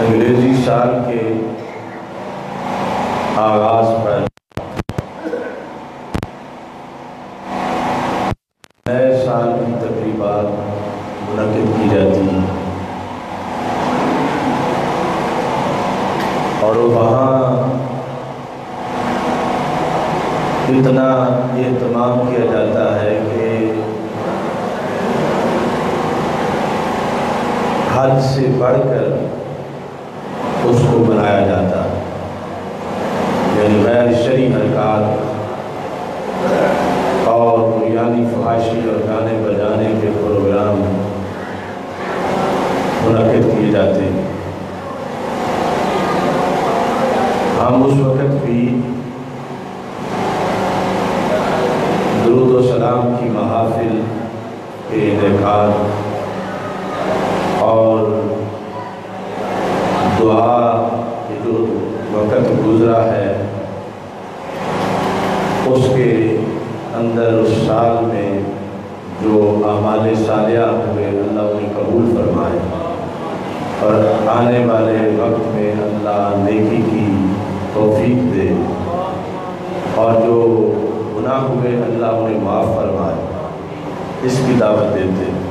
انگریزی سال کے آغاز پر نئے سال کی تقریبات منعقد کی جاتی ہیں اور وہاں اتنا اہتمام کیا جاتا ہے کہ حد سے بڑھ کر اس کو بنایا جاتا ہے، یعنی غیر شرعی حرکات اور بنیادی فحاشی اور گانے بجانے کے پروگرام منعقد کیے جاتے ہیں۔ ہم اس وقت بھی درود و سلام کی محافل کے انعقاد اور دعا کے جو وقت گزرا ہے اس کے اندر اس سال میں جو اعمال صالحہ ہوئے اللہ انہیں قبول فرمائے اور آنے والے وقت میں اللہ نیکی کی توفیق دے اور جو گناہ ہوئے اللہ انہیں معاف فرمائے، اس کی دعوت دیتے ہیں۔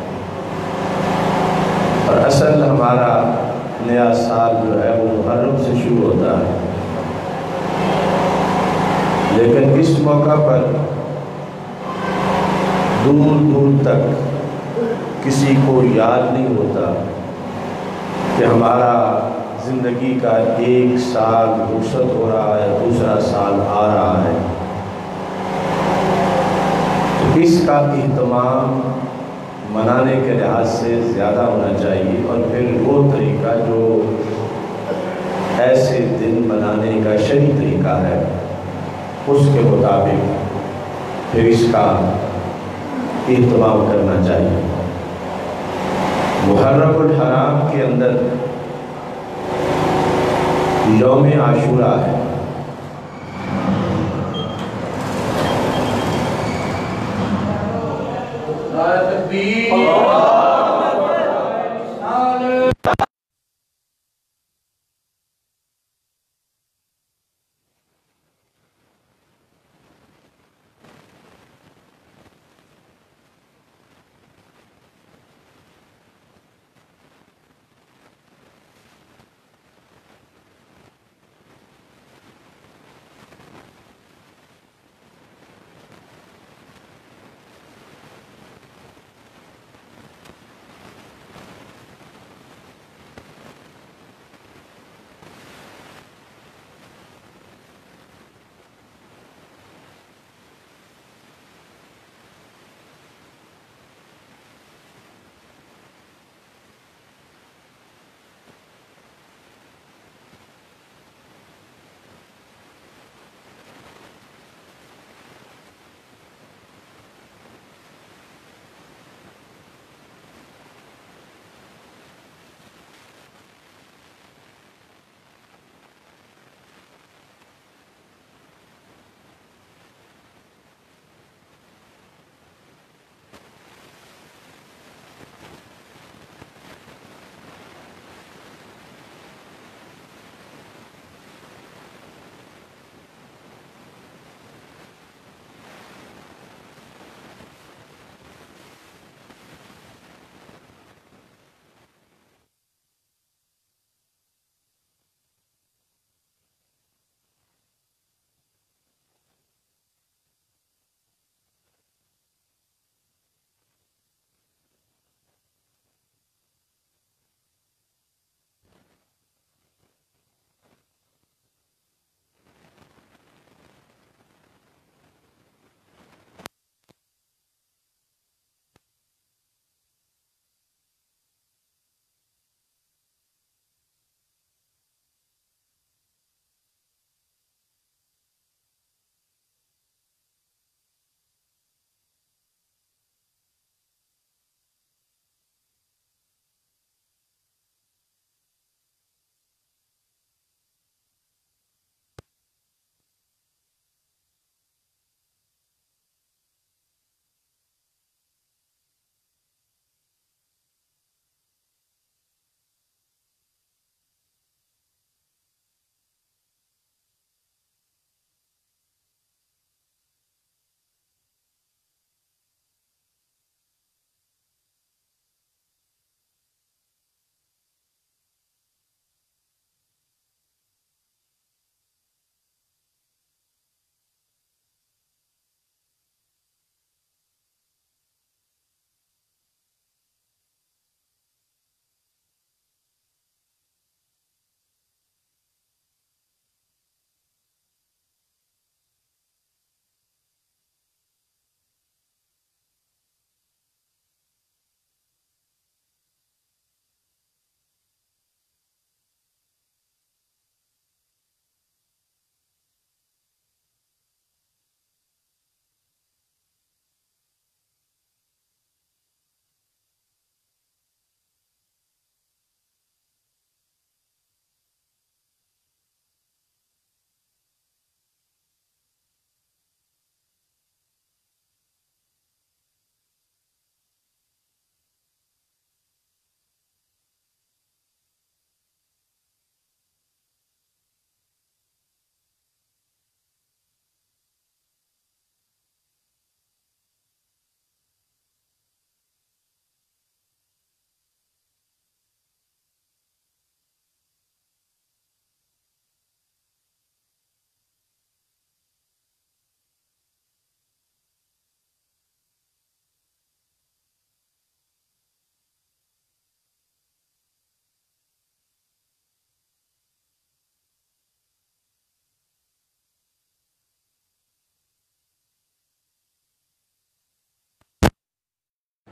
اور اصل ہمارا نیا سال جو ہے وہ محرم سے شروع ہوتا ہے، لیکن اس موقع پر دور دور تک کسی کو یاد نہیں ہوتا کہ ہمارا زندگی کا ایک سال رخصت ہو رہا ہے، دوسرا سال آ رہا ہے۔ تو اس کا اہتمام منانے کے لحاظ سے زیادہ ہونا چاہیے، اور پھر وہ طریقہ جو ایسے دن منانے کا شرعی طریقہ ہے اس کے مطابق پھر اس کا اہتمام کرنا چاہیے۔ محرم الحرام کے اندر یوم عاشوراء ہے۔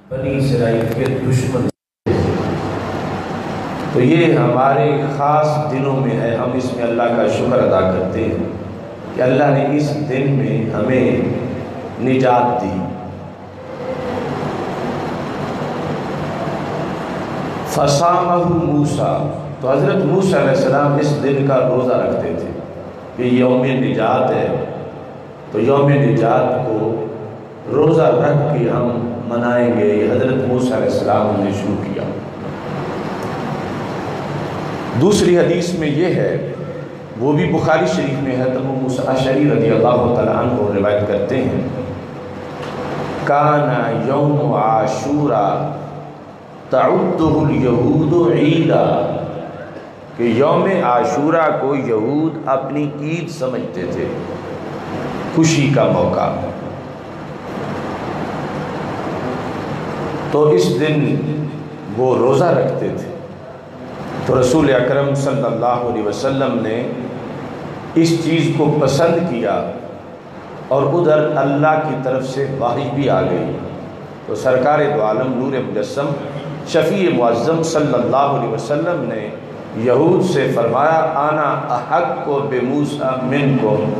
بنی اسرائیل کے دشمن. تو یہ ہمارے خاص دنوں میں ہے، ہم اس میں اللہ کا شکر ادا کرتے ہیں کہ اللہ نے اس دن میں ہمیں نجات دی. فصامہ موسیٰ، تو حضرت موسیٰ علیہ السلام اس دن کا روزہ رکھتے تھے کہ یوم نجات ہے، تو یوم نجات کو روزہ رکھ کے ہم منائیں گے. یہ حضرت موسیٰ علیہ السلام نے شروع کیا. دوسری حدیث میں یہ ہے، وہ بھی بخاری شریف میں ہے، تو ابو موسیٰ اشعری رضی اللہ تعالیٰ عنہ روایت کرتے ہیں، کانا یوم عاشوراء تعدہ الیہود عیدا، کہ یوم عاشوراء کو یہود اپنی عید سمجھتے تھے، خوشی کا موقع. تو اس دن وہ روزہ رکھتے تھے. تو رسول اکرم صلی اللہ علیہ وسلم نے اس چیز کو پسند کیا اور ادھر اللہ کی طرف سے وحی بھی آ گئی. تو سرکار دو عالم نور مجسم شفیع معظم صلی اللہ علیہ وسلم نے یہود سے فرمایا، آنا احق بموسیٰ منکم،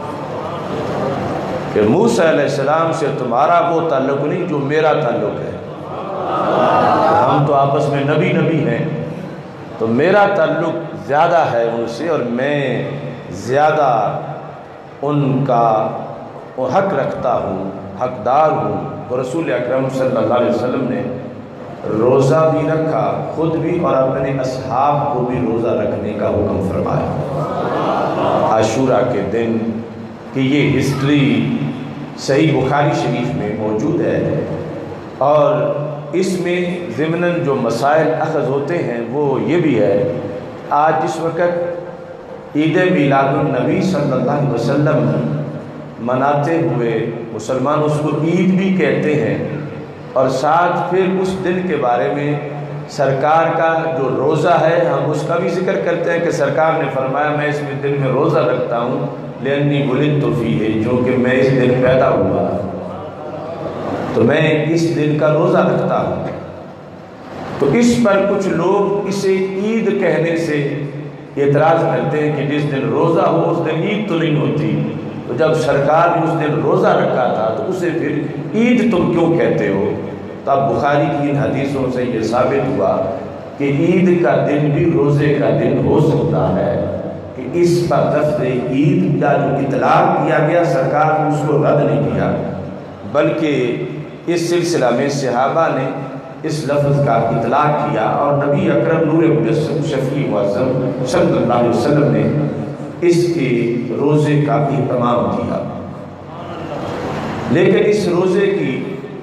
کہ موسیٰ علیہ السلام سے تمہارا وہ تعلق نہیں جو میرا تعلق ہے. ہم تو آپس میں نبی ہیں، تو میرا تعلق زیادہ ہے ان سے اور میں زیادہ ان کا حق رکھتا ہوں، حقدار ہوں. تو رسول اکرم صلی اللہ علیہ وسلم نے روزہ بھی رکھا خود بھی اور اپنے اصحاب کو بھی روزہ رکھنے کا حکم فرمایا عاشوراء کے دن. کہ یہ ہسٹری صحیح بخاری شریف میں موجود ہے، اور اس میں ضمناً جو مسائل اخذ ہوتے ہیں وہ یہ بھی ہے، آج جس وقت عید میلاد النبی صلی اللہ علیہ وسلم مناتے ہوئے مسلمان اس کو عید بھی کہتے ہیں، اور ساتھ پھر اس دن کے بارے میں سرکار کا جو روزہ ہے ہم اس کا بھی ذکر کرتے ہیں کہ سرکار نے فرمایا میں اس میں دن میں روزہ رکھتا ہوں لأنی ولدت فیہ، جو کہ میں اس دن پیدا ہوا تو میں اس دن کا روزہ رکھتا ہوں. تو اس پر کچھ لوگ اسے عید کہنے سے اعتراض کرتے ہیں کہ جس دن روزہ ہو اس دن عید تو نہیں ہوتی. تو جب سرکار نے اس دن روزہ رکھا تھا تو اسے پھر عید تم کیوں کہتے ہو؟ تو اب بخاری کی ان حدیثوں سے یہ ثابت ہوا کہ عید کا دن بھی روزے کا دن ہو سکتا ہے. کہ اس پر لفظ عید کا جو اطلاق کیا گیا سرکار نے اس کو رد نہیں کیا، بلکہ اس سلسلہ میں صحابہ نے اس لفظ کا اطلاق کیا، اور نبی اکرم نور مجسم شفیع معظم صلی اللہ علیہ وسلم نے اس کے روزے کا اہتمام کیا. لیکن اس روزے کی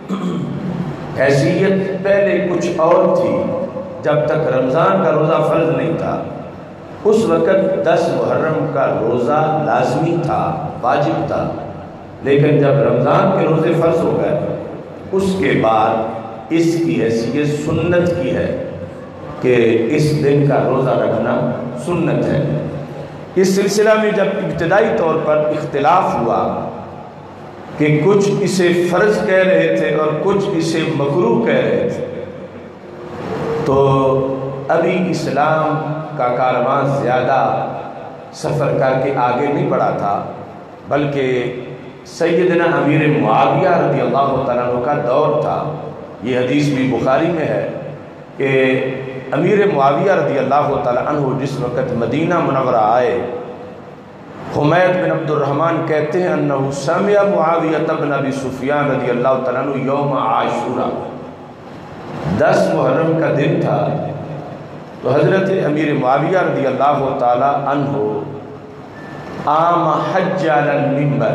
حیثیت پہلے کچھ اور تھی. جب تک رمضان کا روزہ فرض نہیں تھا اس وقت 10 محرم کا روزہ لازمی تھا، واجب تھا. لیکن جب رمضان کے روزے فرض ہو گئے اس کے بعد اس کی حیثیت سنت کی ہے کہ اس دن کا روزہ رکھنا سنت ہے. اس سلسلہ میں جب ابتدائی طور پر اختلاف ہوا کہ کچھ اسے فرض کہہ رہے تھے اور کچھ اسے مکروہ کہہ رہے تھے، تو ابھی اسلام کا کاروان زیادہ سفر کر کے آگے نہیں بڑھا تھا، بلکہ سیدنا امیر معاویہ رضی اللہ تعالیٰ عنہ کا دور تھا. یہ حدیث بھی بخاری میں ہے کہ امیر معاویہ رضی اللہ تعالیٰ عنہ جس وقت مدینہ منورہ آئے، حمید بن عبد الرحمن کہتے ہیں انہو سمع معاویہ بن ابی سفیان رضی اللہ تعالیٰ عنہ یوم عاشوراء، 10 محرم کا دن تھا. تو حضرت امیر معاویہ رضی اللہ تعالیٰ عنہ عام حج علی المنبر،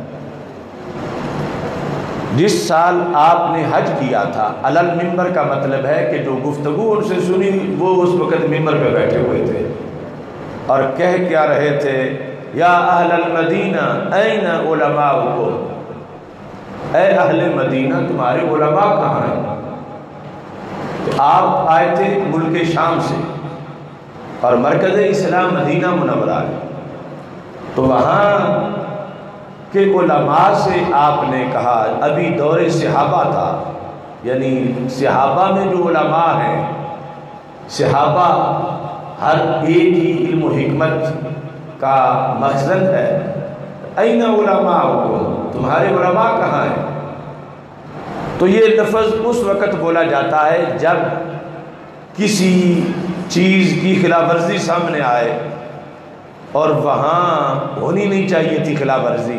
جس سال آپ نے حج کیا تھا، علی المنبر کا مطلب ہے کہ جو گفتگو ان سے سنی وہ اس وقت منبر پہ بیٹھے ہوئے تھے اور کہہ کیا رہے تھے، یا اہل المدینہ این علماؤکم، اے اہل مدینہ تمہارے علماء کہاں ہیں؟ تو آپ آئے تھے ملک شام سے اور مرکز اسلام مدینہ منورہ ہے، تو وہاں کے علماء سے آپ نے کہا، ابھی دور صحابہ تھا یعنی صحابہ میں جو علماء ہیں، صحابہ ہر ایک ہی علم و حکمت کا مخزن ہے۔ این علماؤکم، تمہارے علماء کہاں ہیں؟ تو یہ لفظ اس وقت بولا جاتا ہے جب کسی چیز کی خلاف ورزی سامنے آئے اور وہاں ہونی نہیں چاہیے تھی خلاف ورزی،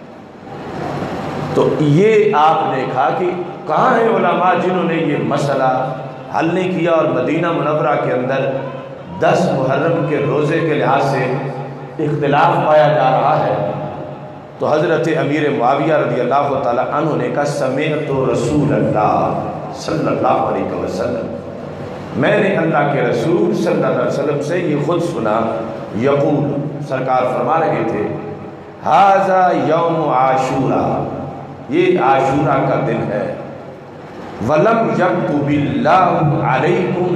تو یہ آپ نے کہا کہ کہاں ہیں علماء جنہوں نے یہ مسئلہ حل نہیں کیا، اور مدینہ منورہ کے اندر 10 محرم کے روزے کے لحاظ سے اختلاف پایا جا رہا ہے۔ تو حضرت امیر معاویہ رضی اللہ تعالیٰ عنہ نے کہا سمعت رسول اللہ صلی اللہ علیہ وسلم، میں نے اللہ کے رسول صلی اللہ علیہ وسلم سے یہ خود سنا، یقول، سرکار فرما رہے تھے، ھذا یوم عاشوراء، یہ عاشوراء کا دن ہے، وَلَمْ يَكْتُبِ اللَّهُ عَلَيْكُمْ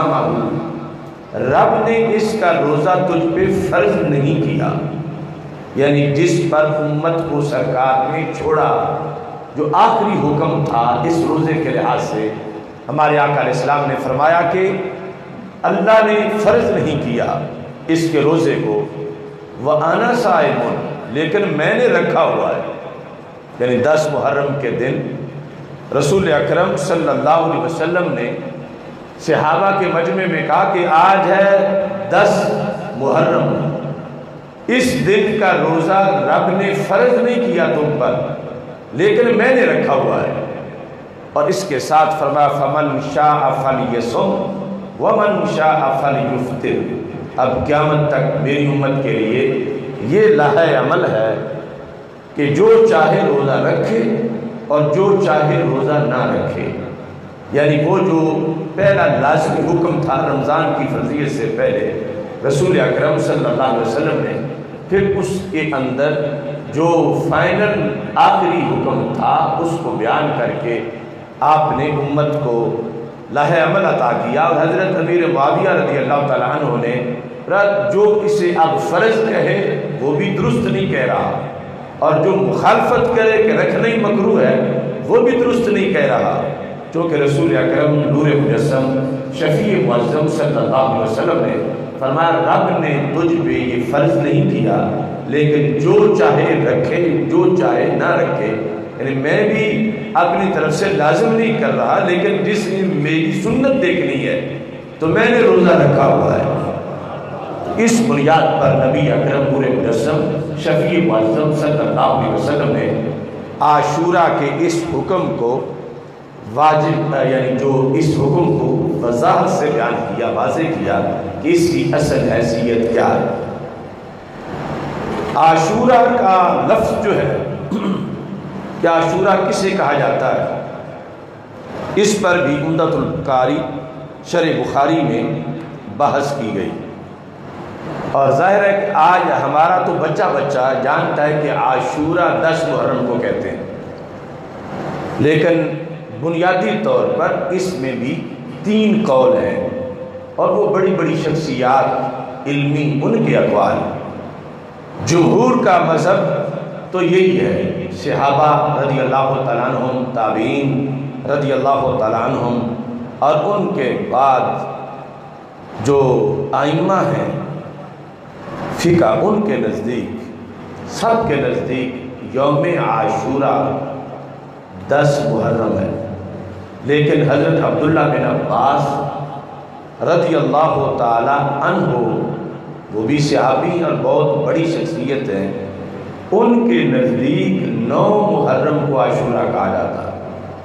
صِيَامَهُ، رب نے اس کا روزہ تجھ پہ فرض نہیں کیا، یعنی جس پر امت کو سرکار نے چھوڑا، جو آخری حکم تھا اس روزے کے لحاظ سے، ہمارے آقا علیہ السلام نے فرمایا کہ اللہ نے فرض نہیں کیا اس کے روزے کو، وَأَنَا صَائِمٌ، لیکن میں نے رکھا ہوا ہے، یعنی 10 محرم کے دن رسول اکرم صلی اللہ علیہ وسلم نے صحابہ کے مجمع میں کہا کہ آج ہے 10 محرم، اس دن کا روزہ رب نے فرض نہیں کیا تم پر، لیکن میں نے رکھا ہوا ہے، اور اس کے ساتھ فرمایا فَمَنْ شَاءَ فَلْيَصُمْ وَمَنْ شَاءَ فَلْيُفْطِرْ، اب قیامت تک میری امت کے لیے یہ لائحہ عمل ہے کہ جو چاہے روزہ رکھے اور جو چاہے روزہ نہ رکھے، یعنی وہ جو پہلا لازمی حکم تھا رمضان کی فرضیت سے پہلے رسول اکرم صلی اللہ علیہ وسلم نے پھر اس کے اندر جو فائنل آخری حکم تھا اس کو بیان کر کے آپ نے امت کو لائحہ عمل عطا کیا، اور حضرت امیر معاویہ رضی اللہ تعالیٰ عنہ نے جو اسے اب فرض کہے وہ بھی درست نہیں کہہ رہا، اور جو مخالفت کرے کہ رکھنا ہی مکروہ ہے وہ بھی درست نہیں کہہ رہا، چونکہ رسول اکرم نور مجسم شفیع معظم صلی اللہ علیہ وسلم نے فرمایا رب نے تجھ پہ یہ فرض نہیں کیا، لیکن جو چاہے رکھے جو چاہے نہ رکھے، یعنی میں بھی اپنی طرف سے لازم نہیں کر رہا، لیکن جس نے میری سنت دیکھنی ہے تو میں نے روزہ رکھا ہوا ہے۔ اس بنیاد پر نبی اکرم نور مجسم شفیع معظم صلی اللہ علیہ وسلم نے عاشوراء کے اس حکم کو واجب، یعنی جو اس حکم کو وضاحت سے بیان کیا، واضح کیا کہ اس کی اصل حیثیت کیا ہے۔ عاشوراء کا لفظ جو ہے کہ عاشوراء کسے کہا جاتا ہے، اس پر بھی عمدۃ القاری شرح بخاری میں بحث کی گئی، اور ظاہر ہے کہ آج ہمارا تو بچہ جانتا ہے کہ عاشوراء 10 محرم کو کہتے ہیں، لیکن بنیادی طور پر اس میں بھی 3 قول ہیں، اور وہ بڑی بڑی شخصیات علمی ان کے اقوال۔ جمہور کا مذہب تو یہی ہے، صحابہ رضی اللہ تعالیٰ عنہم، تابعین رضی اللہ تعالیٰ عنہم، اور ان کے بعد جو ائمہ ہیں فقہ، ان کے نزدیک سب کے نزدیک یوم عاشوراء 10 محرم ہے، لیکن حضرت عبداللہ بن عباس رضی اللہ تعالی عنہ، وہ بھی صحابی اور بہت بڑی شخصیت ہیں، ان کے نزدیک 9 محرم کو عاشوراء کہا جاتا ہے۔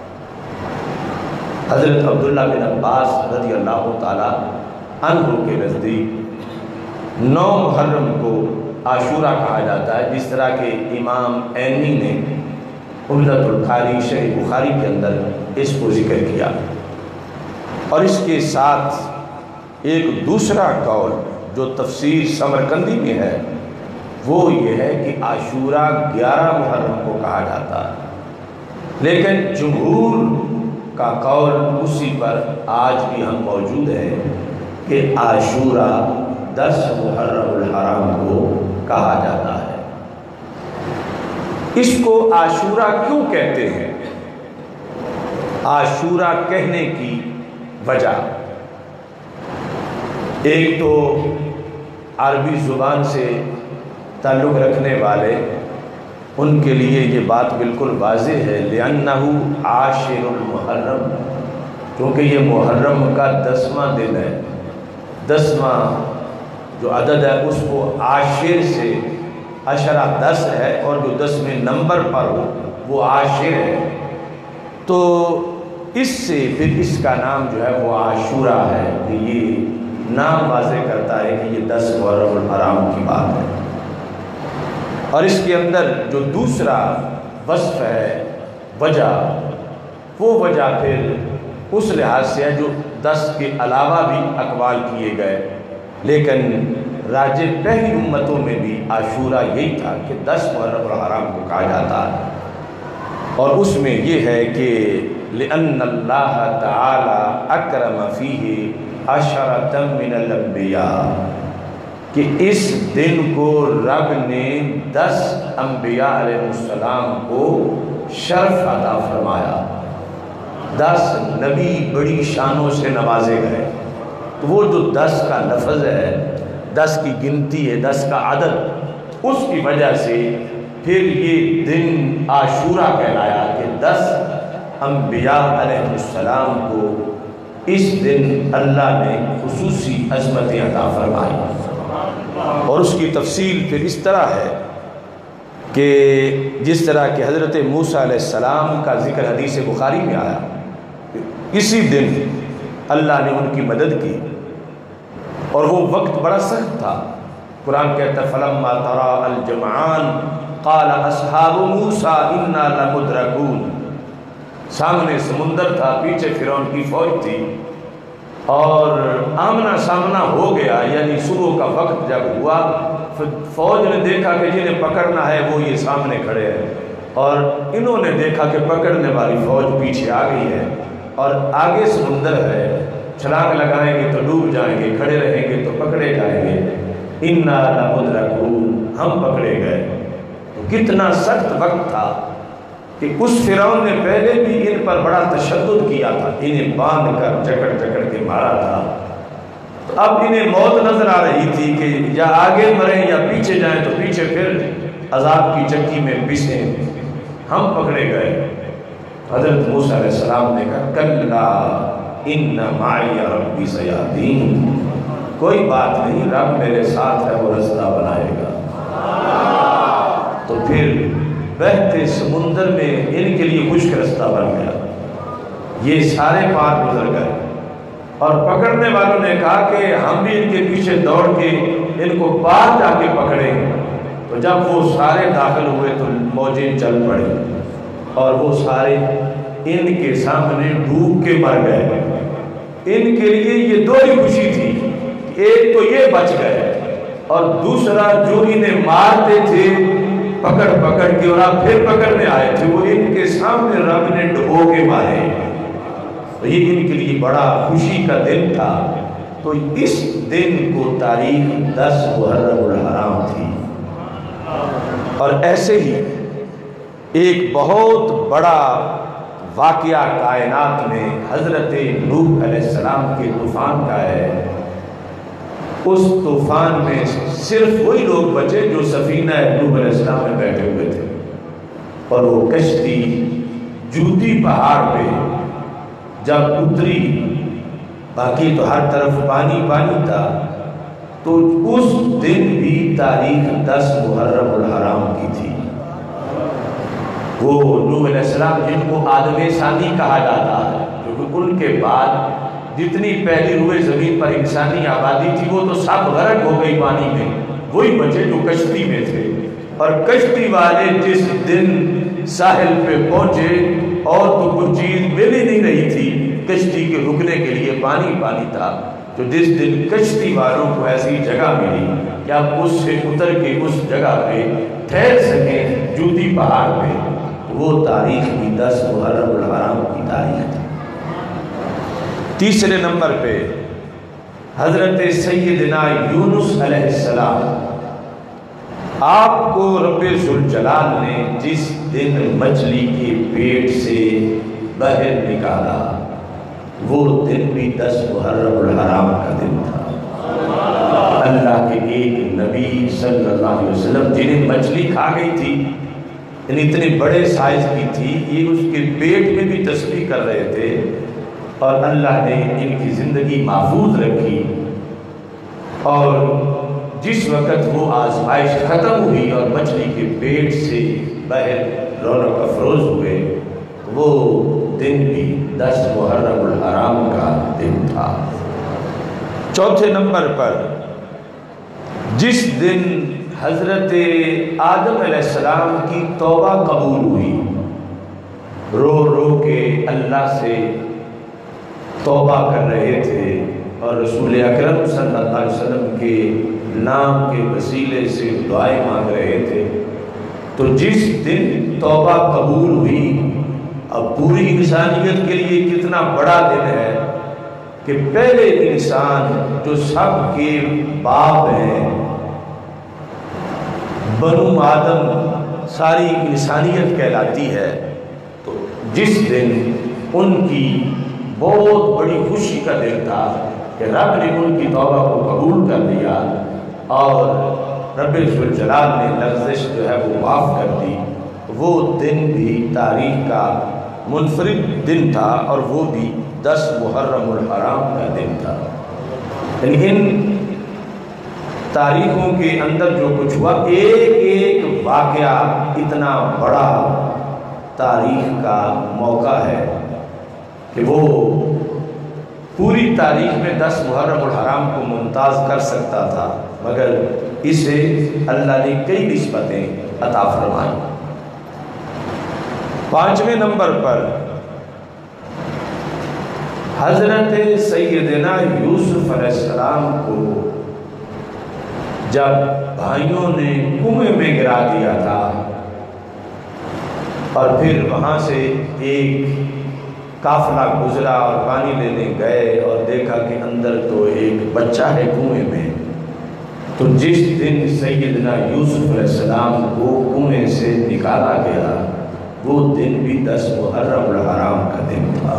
حضرت عبداللہ بن عباس رضی اللہ تعالی عنہ کے نزدیک 9 محرم کو عاشوراء کہا جاتا ہے، جس طرح کہ امام عینی نے عمدۃ القاری شرح بخاری کے اندر اس کو ذکر کیا۔ اور اس کے ساتھ ایک دوسرا قول جو تفسیر سمرقندی میں ہے وہ یہ ہے کہ عاشوراء 11 محرم کو کہا جاتا ہے، لیکن جمہور کا قول اسی پر آج بھی ہم موجود ہیں کہ عاشوراء 10 محرم الحرام کو کہا جاتا ہے۔ اس کو عاشوراء کیوں کہتے ہیں؟ عاشورہ کہنے کی وجہ، ایک تو عربی زبان سے تعلق رکھنے والے ان کے لیے یہ بات بالکل واضح ہے، لِأَنَّهُ عاشر المحرم، کیونکہ یہ محرم کا 10واں دن ہے، 10واں جو عدد ہے اس کو عاشر سے، عشرہ 10 ہے اور جو 10ویں نمبر پر ہو وہ عاشر ہے، تو اس سے پھر اس کا نام جو ہے وہ عاشورہ ہے، کہ یہ نام واضح کرتا ہے کہ یہ 10 محرم الحرام کی بات ہے۔ اور اس کے اندر جو دوسرا وصف ہے وجہ، وہ وجہ پھر اس لحاظ سے ہے جو 10 کے علاوہ بھی اقوال کیے گئے، لیکن راجح پہلی امتوں میں بھی عاشورہ یہی تھا کہ 10 محرم الحرام کو کہا جاتا ہے، اور اس میں یہ ہے کہ لِأَنَّ اللَّهَ تَعَالَى أَكْرَمَ فِيهِ عَشَرَةً مِّنَ الْأَنْبِيَاءِ، کہ اس دن کو رب نے 10 انبیاء علیہ السلام کو شرف عطا فرمایا، 10 نبی بڑی شانوں سے نوازے گئے، تو وہ جو 10 کا لفظ ہے، 10 کی گنتی ہے، 10 کا عدد، اس کی وجہ سے پھر یہ دن عاشورہ کہلایا کہ 10 انبیاء علیہ السلام کو اس دن اللہ نے خصوصی عظمتیں عطا فرمائی۔ اور اس کی تفصیل پھر اس طرح ہے کہ جس طرح کہ حضرت موسیٰ علیہ السلام کا ذکر حدیث بخاری میں آیا، اسی دن اللہ نے ان کی مدد کی، اور وہ وقت بڑا سخت تھا۔ قرآن کہتا ہے فَلَمَّا تَرَاءَ الْجَمْعَانِ قَالَ أَصْحَابُ مُوسَىٰ إِنَّا لَمُدْرَكُونَ، سامنے سمندر تھا، پیچھے فرعون کی فوج تھی، اور آمنا سامنا ہو گیا، یعنی صبح کا وقت جب ہوا، فوج نے دیکھا کہ جنہیں پکڑنا ہے وہ یہ سامنے کھڑے ہیں، اور انہوں نے دیکھا کہ پکڑنے والی فوج پیچھے آ گئی ہے، اور آگے سمندر ہے، چھلانگ لگائیں گے تو ڈوب جائیں گے، کھڑے رہیں گے تو پکڑے جائیں گے، اِنَّا لَمُدْرَكُونَ، ہم پکڑے گئے۔ تو کتنا سخت وقت تھا کہ اس فرعون نے پہلے بھی ان پر بڑا تشدد کیا تھا، انہیں باندھ کر جکڑ جکڑ کے مارا تھا، تو اب انہیں موت نظر آ رہی تھی کہ یا آگے مریں یا پیچھے جائیں، تو پیچھے پھر عذاب کی چکی میں پسیں، ہم پکڑے گئے۔ حضرت موسیٰ علیہ السلام نے کہا کلا ان معی ربی سیہدین، کوئی بات نہیں، رب میرے ساتھ ہے، وہ رستہ بنائے گا۔ تو پھر بہتے سمندر میں ان کے لیے خشک رستہ بن گیا، یہ سارے پار گزر گئے، اور پکڑنے والوں نے کہا کہ ہم بھی ان کے پیچھے دوڑ کے ان کو پار جا کے پکڑیں، تو جب وہ سارے داخل ہوئے تو موجیں چل پڑی، اور وہ سارے ان کے سامنے ڈوب کے مر گئے۔ ان کے لیے یہ دو ہی خوشی تھی، ایک تو یہ بچ گئے، اور دوسرا جو انہیں مارتے تھے پکڑ پکڑ کے، اور آپ پھر پکڑنے آئے تھے، وہ ان کے سامنے رب نے ڈبو کے مارے، تو یہ ان کے لیے بڑا خوشی کا دن تھا۔ تو اس دن کو تاریخ 10 محرم الحرام تھی۔ اور ایسے ہی ایک بہت بڑا واقعہ کائنات میں حضرت نوح علیہ السلام کے طوفان کا ہے۔ اس طوفان میں صرف وہی لوگ بچے جو سفینہ نوح علیہ السلام میں بیٹھے ہوئے تھے، اور وہ کشتی جوتی پہاڑ پہ جب اتری، باقی تو ہر طرف پانی پانی تھا، تو اس دن بھی تاریخ 10 محرم الحرام کی تھی۔ وہ نوح علیہ السلام جن کو آدم ثانی کہا جاتا ہے، کیونکہ ان کے بعد جتنی پہلی روئے زمین پر انسانی آبادی تھی وہ تو سب غرق ہو گئی پانی میں، وہی بچے جو کشتی میں تھے، اور کشتی والے جس دن ساحل پہ پہنچے اور تو کچھ چیز مل ہی نہیں رہی تھی، کشتی کے رکنے کے لیے پانی پانی تھا، تو جس دن کشتی والوں کو ایسی جگہ ملی کہ آپ اس سے اتر کے اس جگہ پہ ٹھہر سکیں جوتی پہاڑ پہ، وہ تاریخ بھی 10 محرم الحرام کی تاریخ تھی۔ تیسرے نمبر پہ حضرت سیدنا یونس علیہ السلام، آپ کو رب ذوالجلال نے جس دن مچھلی کے پیٹ سے बाहर निकाला, वो दिन भी 10 मुहर्रम الحرام का दिन था। अल्लाह के एक नबी सल्लल्लाहु अलैहि वसल्लम जिन्हें मछली खा गई थी, इतने बड़े साइज की थी, ये उसके पेट में भी तस्बीह कर रहे थे, और अल्लाह ने इनकी ज़िंदगी महफूज रखी। और जिस वक़्त वो आजमाइश ख़त्म हुई और मछली के पेट से बाहर रौनक अफरोज़ हुए, वो दिन भी 10 मुहर्रम الحرام का दिन था। चौथे नंबर पर जिस दिन हज़रत आदम अलैहिस्सलाम की तौबा कबूल हुई, रो रो के अल्लाह से तौबा कर रहे थे और रसूल अकरम सल्लल्लाहु अलैहि वसल्लम के नाम के वसीले से दुआएं मांग रहे थे, तो जिस दिन तौबा कबूल हुई, अब पूरी इंसानियत के लिए कितना बड़ा दिन है कि पहले इंसान जो सबके बाप हैं, बनु आदम सारी इंसानियत कहलाती है, तो जिस दिन उनकी बहुत बड़ी खुशी का दिन था कि रब ने उनकी तौबा को कबूल कर लिया और रब्बुल इज़्ज़त जलाल ने लग़्ज़िश जो है वो माफ़ कर दी। वो दिन भी तारीख़ का मुनफरिद दिन था और वो भी 10 मुहर्रम الحرام का दिन था। इन तारीखों के अंदर जो कुछ हुआ, एक एक वाक़या इतना बड़ा तारीख़ का मौका है कि वो पूरी तारीख़ में 10 मुहर्रम الحرام को मुमताज़ कर सकता था, मगर इसे अल्लाह ने कई निस्बतें अता फरमाई। 5वें नंबर पर हज़रत सैयदना यूसुफ अलैहिस्सलाम को जब भाइयों ने कुएं में गिरा दिया था और फिर वहाँ से एक काफिला गुजरा और पानी लेने गए और देखा कि अंदर तो एक बच्चा है कुएं में, तो जिस दिन सैयदना यूसुफ अलैहिस्सलाम को कुएं से निकाला गया, वो दिन भी 10 मुहर्रम الحرام का दिन था।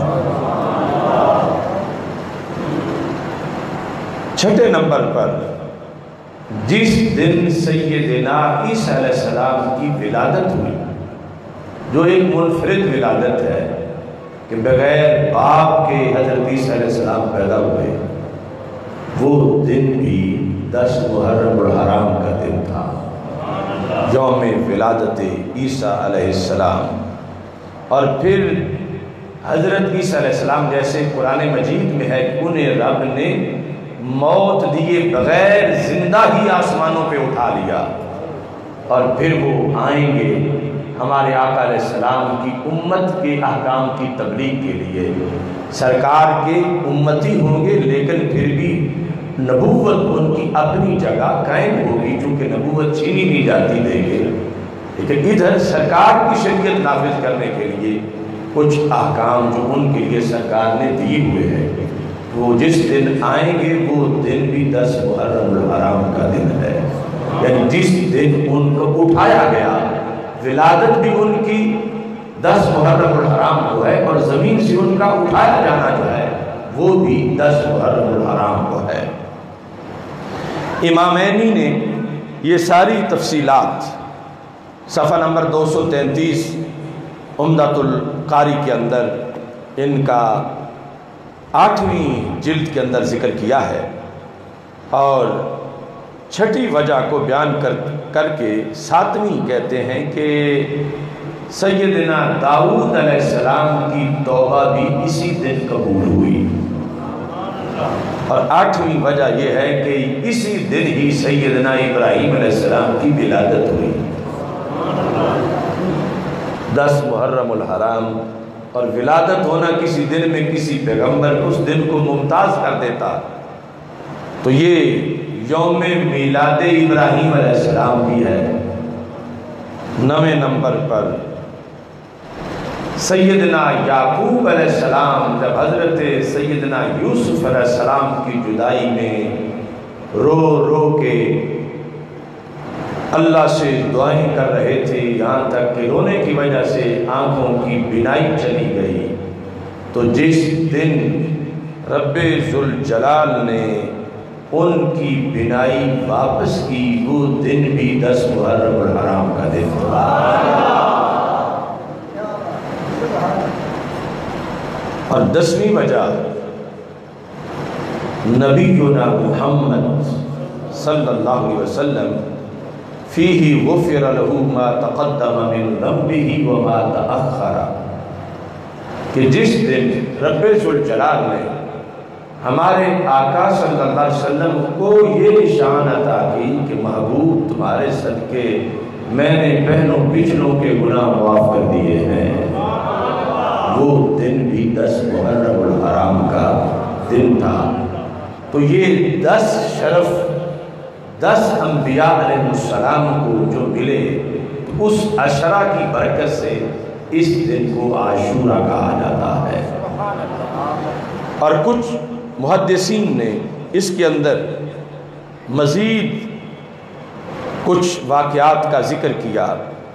6ठे नंबर पर जिस दिन सैयदना ईसा अलैहिस्सलाम की विलादत हुई, जो एक मुनफरिद विलादत है कि बगैर बाप के हज़रत ईसा अलैहिस्सलाम पैदा हुए, वो दिन भी 10 मुहर्रम الحرام का दिन था, यौम विलादत ईसा अलैहिस्सलाम। और फिर हज़रत ईसा अलैहिस्सलाम जैसे कुरान मजीद में है, उन्हें रब ने मौत दिए बगैर ज़िंदा ही आसमानों पे उठा लिया, और फिर वो आएंगे हमारे आका अलैहिस्सलाम की उम्मत के अहकाम की तबलीग के लिए। सरकार के उम्मती होंगे, लेकिन फिर भी नबूवत उनकी अपनी जगह कायम होगी, चूँकि नबूवत छीनी नहीं जाती देंगे, लेकिन इधर सरकार की शरीयत नाफिज करने के लिए कुछ अहकाम जो उनके लिए सरकार ने दिए हुए हैं, वो जिस दिन आएंगे वो दिन भी 10 मुहर्रम الحرام का दिन है। यानी जिस दिन उनको उठाया गया, विलादत भी उनकी 10 मुहर्रम الحرام को है, और ज़मीन से उनका उठाया जाना जो है वो भी 10 मुहर्रम الحرام को है। इमामैनी ने ये सारी तफसीलात सफ़ा नंबर 233 उम्दतुल कारी के अंदर इनका 8वीं जिल्द के अंदर ज़िक्र किया है, और 6ठी वजह को बयान करके 7वीं कहते हैं कि सैयदना दाऊद अलैहिस्सलाम की तौबा भी इसी दिन कबूल हुई, और 8वीं वजह यह है कि इसी दिन ही सैयदना इब्राहीम अलैहिस्सलाम की विलादत हुई। 10 मुहर्रम الحرام और विलादत होना किसी दिन में किसी पैगंबर उस दिन को मुमताज़ कर देता, तो ये यौम मिलाद इब्राहीम अलैहिस्सलाम भी है। 9वें नंबर पर सैयदना याकूब अलैहिस्सलाम जब हज़रत सैयदना यूसुफ अलैहिस्सलाम की जुदाई में रो रो के अल्लाह से दुआएं कर रहे थे, यहाँ तक कि रोने की वजह से आँखों की बिनाई चली गई, تو جس دن رب ذوالجلال نے ان کی بینائی واپس کی وہ دن بھی 10 محرم الحرام کا دن تھا۔ اور 10ویں وجہ نبینا محمد صلی اللہ علیہ وسلم فیہ غفر لہ ما تقدم من ذنبہ وما تأخر، کہ جس دن رب ذوالجلال نے ہمارے آقا صلی اللہ علیہ وسلم کو یہ نشان عطا کی کہ محبوب تمہارے صدقے میں نے پہلوں پچھلوں کے گناہ معاف کر دیے ہیں، وہ دن بھی 10 محرم الحرام کا دن تھا۔ تو یہ 10 شرف 10 انبیاء علیہ السلام کو جو ملے، اس عشرہ کی برکت سے اس دن کو عاشورہ کہا جاتا ہے۔ اور کچھ محدثین نے اس کے اندر مزید کچھ واقعات کا ذکر کیا۔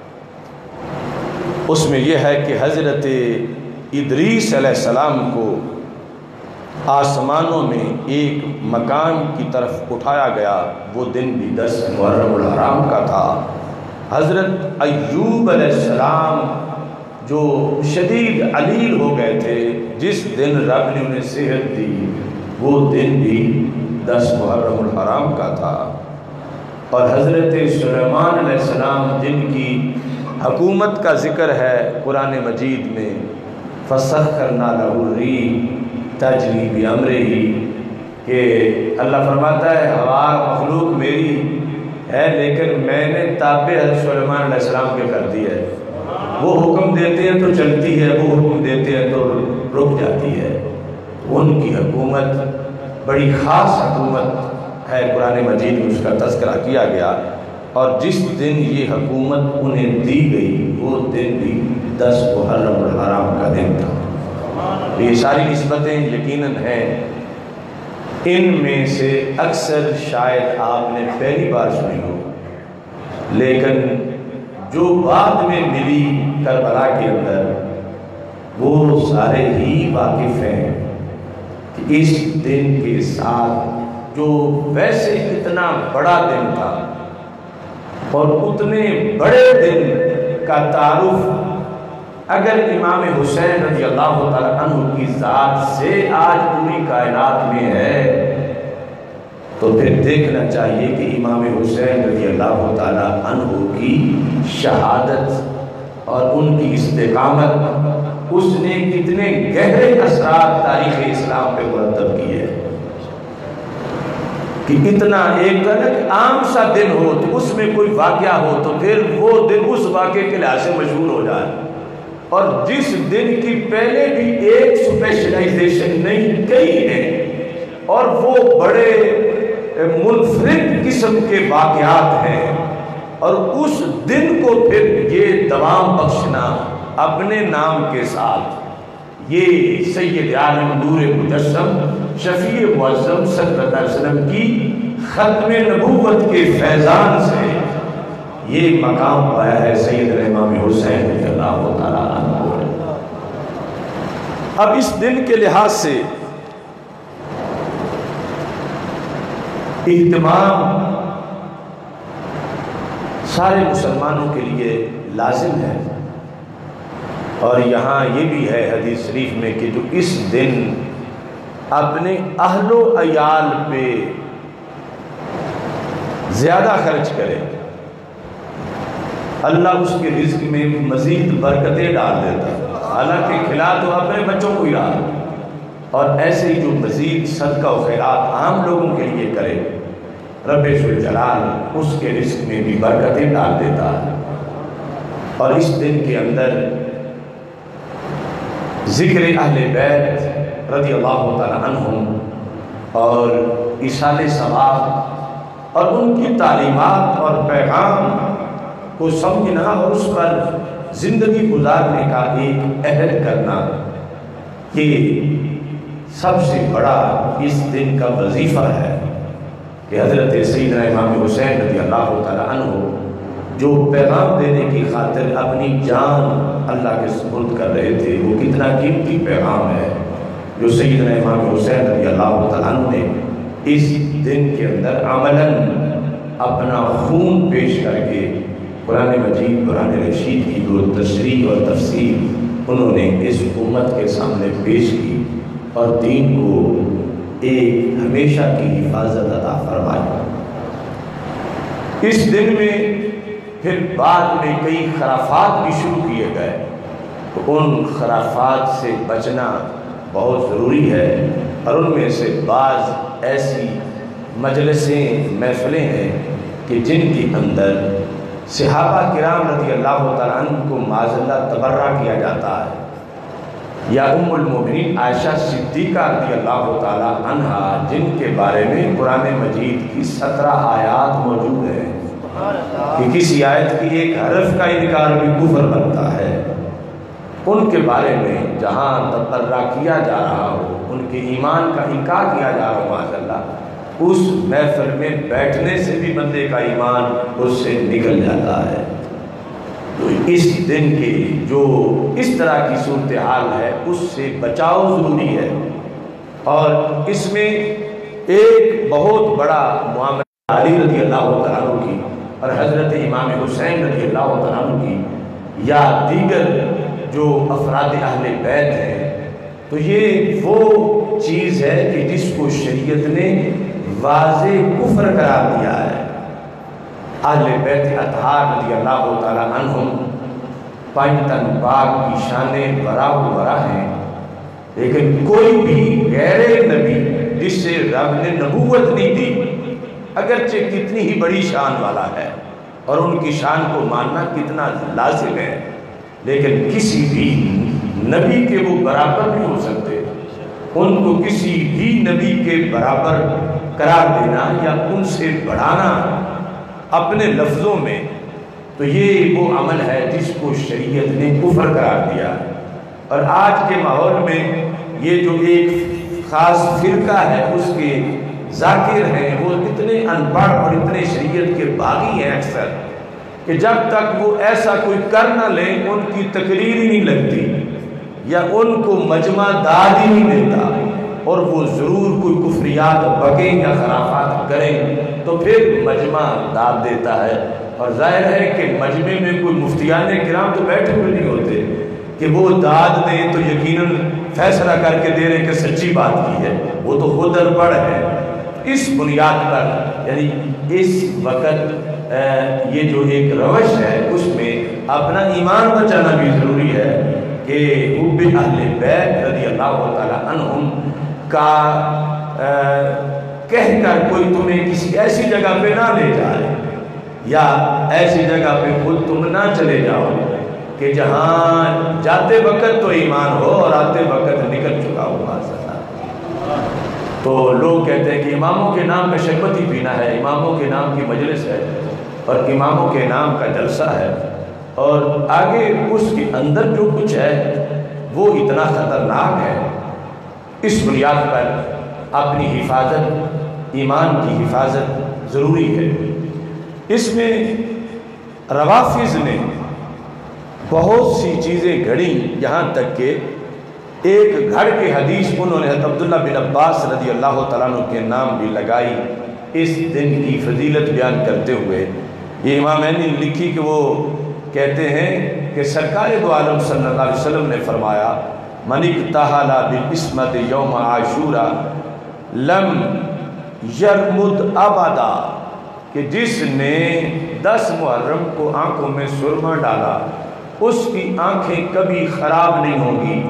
اس میں یہ ہے کہ حضرت ادریس علیہ السلام کو آسمانوں میں ایک مقام کی طرف اٹھایا گیا، وہ دن بھی 10 محرم الحرام کا تھا۔ حضرت ایوب علیہ السلام جو شدید علیل ہو گئے تھے، جس دن رب نے انہیں صحت دی، وہ دن بھی 10 محرم الحرام کا تھا۔ اور حضرت سلیمان علیہ السلام جن کی حکومت کا ذکر ہے قرآن مجید میں، فَسَخَّرْنَا لَهُ الرِّيحَ تَجْرِي بِأَمْرِهِ، کہ اللہ فرماتا ہے ہوا مخلوق میری ہے لیکن میں نے تابع حضرت سلیمان علیہ السلام کے کر دی ہے، وہ حکم دیتے ہیں تو چلتی ہے، وہ حکم دیتے ہیں تو رک جاتی ہے۔ ان کی حکومت بڑی خاص حکومت ہے، قرآن مجید میں اس کا تذکرہ کیا گیا، اور جس دن یہ حکومت انہیں دی گئی وہ دن بھی 10 محرم الحرام کا دن تھا۔ یہ ساری نسبتیں یقیناً ہیں، ان میں سے اکثر شاید آپ نے پہلی بار سنی ہو، لیکن جو بعد میں ملی کربلا کے اندر وہ سارے ہی واقف ہیں کہ اس دن کے ساتھ جو ویسے اتنا بڑا دن تھا اور اتنے بڑے دن کا تعارف اگر امام حسین رضی اللہ تعالیٰ عنہ کی ذات سے آج پوری کائنات میں ہے تو پھر دیکھنا چاہیے کہ امام حسین رضی اللہ تعالیٰ عنہ کی شہادت اور ان کی استقامت اس نے کتنے گہرے اثرات تاریخ اسلام پہ مرتب کیے ہیں کہ اتنا ایک عام سا دن ہو تو اس میں کوئی واقعہ ہو تو پھر وہ دن اس واقعے کے لحاظ سے مشہور ہو جائے، اور جس دن کی پہلے بھی ایک سپیشلائزیشن نہیں کئی ہیں اور وہ بڑے منفرد قسم کے واقعات ہیں، اور اس دن کو پھر یہ دوام بخشنا اپنے نام کے ساتھ، یہ سید عالم نور مجسم شفیع معظم صلی اللہ علیہ وسلم کی ختم نبوت کے فیضان سے یہ مقام پایا ہے سیدنا امام حسین رضی اللہ تعالیٰ عنہ۔ اب اس دن کے لحاظ سے اہتمام سارے مسلمانوں کے لیے لازم ہے، اور یہاں یہ بھی ہے حدیث شریف میں کہ جو اس دن اپنے اہل و عیال پہ زیادہ خرچ کرے اللہ اس کے رزق میں مزید برکتیں ڈال دیتا ہے، حالانکہ کھلا تو اپنے بچوں کو ہی رہا، اور ایسے ہی جو مزید صدقہ و خیرات عام لوگوں کے لیے کرے رب ذوالجلال اس کے رزق میں بھی برکتیں ڈال دیتا ہے۔ اور اس دن کے اندر ذکر اہل بیت رضی اللہ تعالیٰ عنہم اور ایصال ثواب اور ان کی تعلیمات اور پیغام کو سمجھنا اور اس پر زندگی گزارنے کا ایک عہد کرنا، یہ سب سے بڑا اس دن کا وظیفہ ہے کہ حضرت سیدنا امام حسین رضی اللہ تعالیٰ عنہ جو پیغام دینے کی خاطر اپنی جان اللہ کے سپرد کر رہے تھے، وہ کتنا قیمتی پیغام ہے جو سیدنا امام حسین رضی اللہ تعالیٰ عنہ نے اس دن کے اندر عملاً اپنا خون پیش کر کے قرآن مجید، قرآن رشید کی جو تشریح اور تفسیر انہوں نے اس امت کے سامنے پیش کی اور دین کو ایک ہمیشہ کی حفاظت عطا فرمائی۔ اس دن میں پھر بعد میں کئی خرافات بھی شروع کیے گئے، تو ان خرافات سے بچنا بہت ضروری ہے، اور ان میں سے بعض ایسی مجلسیں، محفلیں ہیں کہ جن کے اندر صحابہ کرام رضی اللہ تعالیٰ عنہ کو معاذ اللہ تبرہ کیا جاتا ہے، یا ام المومنین عائشہ صدیقہ رضی اللہ تعالیٰ عنہ جن کے بارے میں قرآن مجید کی 17 آیات موجود ہیں کہ کسی آیت کی ایک حرف کا انکار بھی کفر بنتا ہے، ان کے بارے میں جہاں تبرہ کیا جا رہا ہو، ان کے ایمان کا انکار کیا جا رہا ہو معاذ اللہ، اس محفل میں بیٹھنے سے بھی بندے کا ایمان اس سے نکل جاتا ہے۔ تو اس دن کے جو اس طرح کی صورتحال ہے اس سے بچاؤ ضروری ہے، اور اس میں ایک بہت بڑا معاملہ علی رضی اللہ تعالیٰ عنہ کی اور حضرت امام حسین رضی اللہ تعالیٰ عنہ کی یا دیگر جو افراد اہل بیت ہیں، تو یہ وہ چیز ہے کہ جس کو شریعت نے واضح کفر قرار دیا ہے۔ اہل بیت اطہار رضی اللہ تعالیٰ عنہم پائنتن پاک کی شانیں برا برا ہیں، لیکن کوئی بھی غیر نبی جس سے رب نے نبوت نہیں دی، اگرچہ کتنی ہی بڑی شان والا ہے اور ان کی شان کو ماننا کتنا لازم ہے، لیکن کسی بھی نبی کے وہ برابر نہیں ہو سکتے۔ ان کو کسی بھی نبی کے برابر قرار دینا یا ان سے بڑھانا اپنے لفظوں میں، تو یہ وہ عمل ہے جس کو شریعت نے کفر قرار دیا۔ اور آج کے ماحول میں یہ جو ایک خاص فرقہ ہے اس کے ذاکر ہیں، وہ اتنے ان پڑھ اور اتنے شریعت کے باغی ہیں اکثر، کہ جب تک وہ ایسا کوئی کر نہ لیں ان کی تقریر ہی نہیں لگتی یا ان کو مجمع داد ہی نہیں دیتا، اور وہ ضرور کوئی کفریات بکیں یا خرافات کریں تو پھر مجمع داد دیتا ہے۔ اور ظاہر ہے کہ مجمع میں کوئی مفتیان کرام تو بیٹھے ہوئے نہیں ہوتے کہ وہ داد دیں تو یقیناً فیصلہ کر کے دے رہے کہ سچی بات کی ہے، وہ تو خود انپڑھ ہے۔ اس بنیاد پر یعنی اس وقت یہ جو ایک روش ہے اس میں اپنا ایمان بچانا بھی ضروری ہے کہ حب اہل بیت رضی اللہ تعالیٰ عنہم کا کہہ کر کوئی تمہیں کسی ایسی جگہ پہ نہ لے جائے یا ایسی جگہ پہ خود تم نہ چلے جاؤ کہ جہاں جاتے وقت تو ایمان ہو اور آتے وقت نکل چکا ہو معاذ اللہ۔ تو لوگ کہتے ہیں کہ اماموں کے نام کا شربت ہی پینا ہے، اماموں کے نام کی مجلس ہے اور اماموں کے نام کا جلسہ ہے، اور آگے اس کے اندر جو کچھ ہے وہ اتنا خطرناک ہے۔ اس بنیاد پر اپنی حفاظت، ایمان کی حفاظت ضروری ہے۔ اس میں روافض نے بہت سی چیزیں گھڑیں، یہاں تک کہ ایک گھڑ کے حدیث انہوں نے حضرت عبداللہ بن عباس رضی اللہ تعالیٰ عنہ کے نام بھی لگائی اس دن کی فضیلت بیان کرتے ہوئے۔ یہ امامین نے لکھی کہ وہ کہتے ہیں کہ سرکار دو عالم صلی اللہ علیہ وسلم نے فرمایا من اکتحل بالعصمت یوم عاشورا لم یرمد ابدا، کہ جس نے 10 محرم کو آنکھوں میں سرما ڈالا اس کی آنکھیں کبھی خراب نہیں ہوں گی۔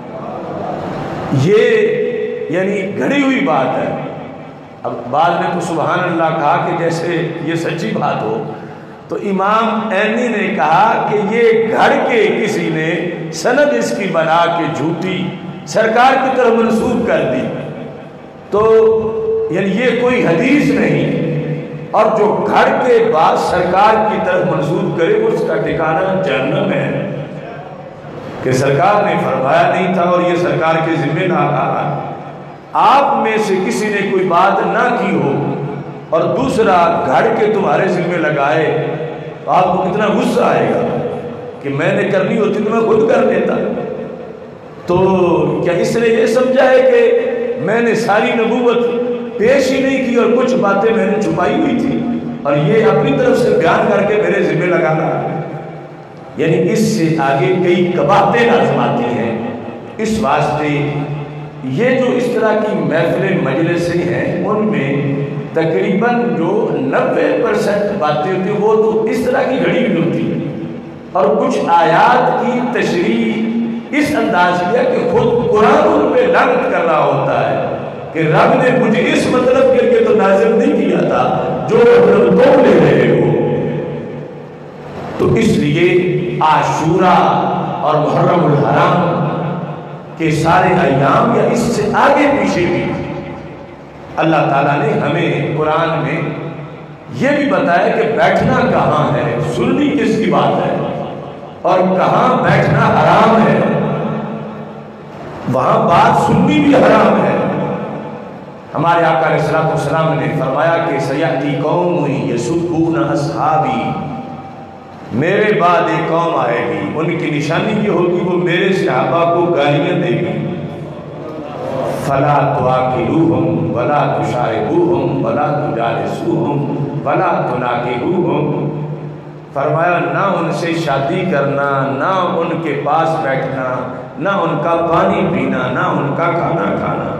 یہ یعنی گھڑی ہوئی بات ہے۔ اب بعد میں تو سبحان اللہ کہا کہ جیسے یہ سچی بات ہو، تو امام عینی نے کہا کہ یہ گھڑ کے کسی نے سند اس کی بنا کے جھوٹی سرکار کی طرف منسوب کر دی، تو یعنی یہ کوئی حدیث نہیں، اور جو گھڑ کے بعد سرکار کی طرف منسوب کرے اس کا ٹھکانہ جہنم ہے، کہ سرکار نے فرمایا نہیں تھا اور یہ سرکار کے ذمہ نہ آ۔ آپ میں سے کسی نے کوئی بات نہ کی ہو اور دوسرا گھڑ کے تمہارے ذمہ لگائے تو آپ کو کتنا غصہ آئے گا کہ میں نے کرنی ہوتی تو میں خود کر لیتا. تو کیا اس نے یہ سمجھا ہے کہ میں نے ساری نبوت پیش ہی نہیں کی اور کچھ باتیں میں نے چھپائی ہوئی تھی اور یہ اپنی طرف سے بیان کر کے میرے ذمہ لگا رہا ہے؟ یعنی اس سے آگے کئی قباحتیں لازم آتی ہیں. اس واسطے یہ جو اس طرح کی محفلیں مجلسیں ہیں ان میں تقریباً جو 90% باتیں ہوتی ہیں وہ تو اس طرح کی گھڑی ہوئی ہوتی ہے اور کچھ آیات کی تشریح اس انداز کیا کہ خود قرآن ان پہ لعنت کر رہا ہوتا ہے کہ رب نے مجھے اس مطلب کے لیے تو نازل نہیں کیا تھا جو مطلب تم لے رہے ہو. تو اس لیے عاشورہ اور محرم الحرام کے سارے ایام یا اس سے آگے پیچھے بھی اللہ تعالیٰ نے ہمیں قرآن میں یہ بھی بتایا کہ بیٹھنا کہاں ہے، سننی کس کی بات ہے، اور کہاں بیٹھنا حرام ہے وہاں بات سننی بھی حرام ہے. ہمارے آقا علیہ السلام نے فرمایا کہ سیأتی قوم یسبون اصحابی، میرے بعد ایک قوم آئے گی ان کی نشانی یہ ہوگی وہ میرے صحابہ کو گالیاں دے گی. فلا تواکلوہم ولا تشاربوہم ولا تجالسوہم ولا تناکحوہم. فرمایا نہ ان سے شادی کرنا، نہ ان کے پاس بیٹھنا، نہ ان کا پانی پینا، نہ ان کا کھانا کھانا.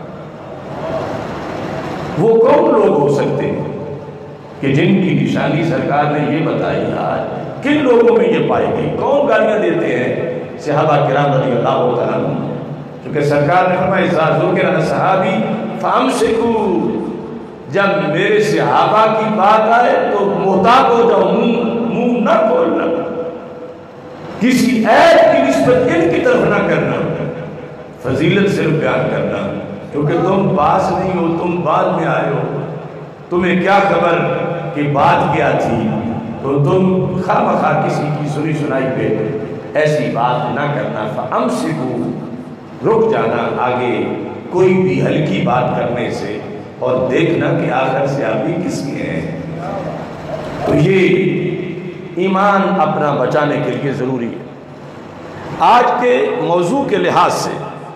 وہ کون لوگ ہو سکتے ہیں کہ جن کی نشانی سرکار نے یہ بتائی؟ آج کن لوگوں میں یہ پائی گئی؟ کون گالیاں دیتے ہیں؟ صحابہ کرام رضی اللہ تعالیٰ عنہ. کیونکہ سرکار نے فرمایا اذا ذکر اصحابی فامسکوا، جب میرے صحابہ کی بات آئے تو محتاط ہو جاؤ، منہ نہ کھولنا، کسی عیب کی نسبت ان کی طرف نہ کرنا، فضیلت صرف بیان کرنا. کیونکہ تم پاس نہیں ہو، تم بعد میں آئے ہو، تمہیں کیا خبر کہ بات کیا تھی، تو تم خواہ کسی کی سنی سنائی پہ ایسی بات نہ کرنا. فامسکوا، رک جانا آگے کوئی بھی ہلکی بات کرنے سے، اور دیکھنا کہ آخر سے آپ بھی کس کے ہیں. تو یہ ایمان اپنا بچانے کے لیے ضروری ہے. آج کے موضوع کے لحاظ سے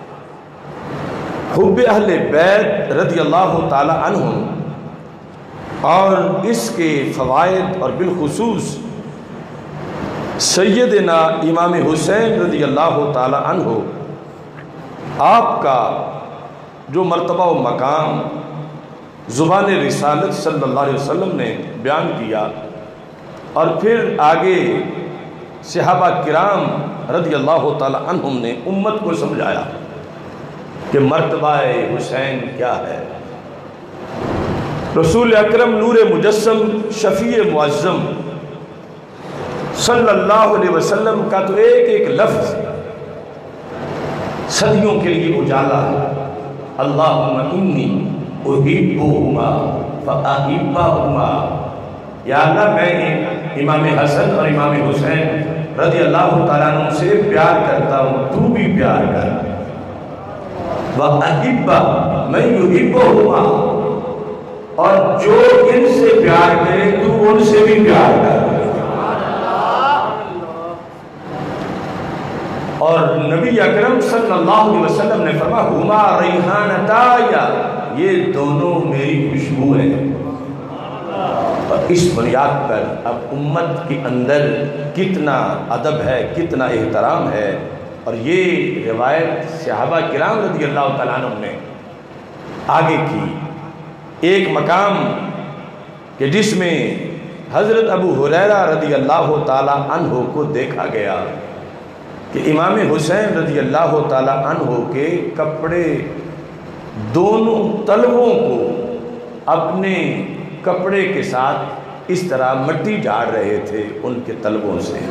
حب اہل بیت رضی اللہ تعالی عنہم اور اس کے فوائد اور بالخصوص سیدنا امام حسین رضی اللہ تعالی عنہ آپ کا جو مرتبہ و مقام زبان رسالت صلی اللہ علیہ وسلم نے بیان کیا، اور پھر آگے صحابہ کرام رضی اللہ تعالی عنہم نے امت کو سمجھایا کہ مرتبہ حسین کیا ہے. رسول اکرم نور مجسم شفیع معظم صلی اللہ علیہ وسلم کا تو ایک ایک لفظ صدیوں کے لیے اجالا ہے. اللہم انی احبہما فاحبہما، یا اللہ میں امام حسن اور امام حسین رضی اللہ تعالیٰ عنہ سے پیار کرتا ہوں، تو بھی پیار کر. وَأَحِبَّ مَنْ يُحِبُّهُمَا، اور جو ان سے پیار کرے تو ان سے بھی پیار کر. اور نبی اکرم صلی اللہ علیہ وسلم نے فرمایا ہما ریحانتایا، یہ دونوں میری خوشبو ہیں. اور اس بنیاد پر اب امت کے اندر کتنا ادب ہے، کتنا احترام ہے. اور یہ روایت صحابہ کرام رضی اللہ تعالیٰ عنہ نے آگے کی ایک مقام کہ جس میں حضرت ابو ہریرہ رضی اللہ تعالیٰ عنہ کو دیکھا گیا کہ امام حسین رضی اللہ تعالیٰ عنہ کے کپڑے دونوں تلووں کو اپنے کپڑے کے ساتھ اس طرح مٹی جھاڑ رہے تھے ان کے تلووں سے.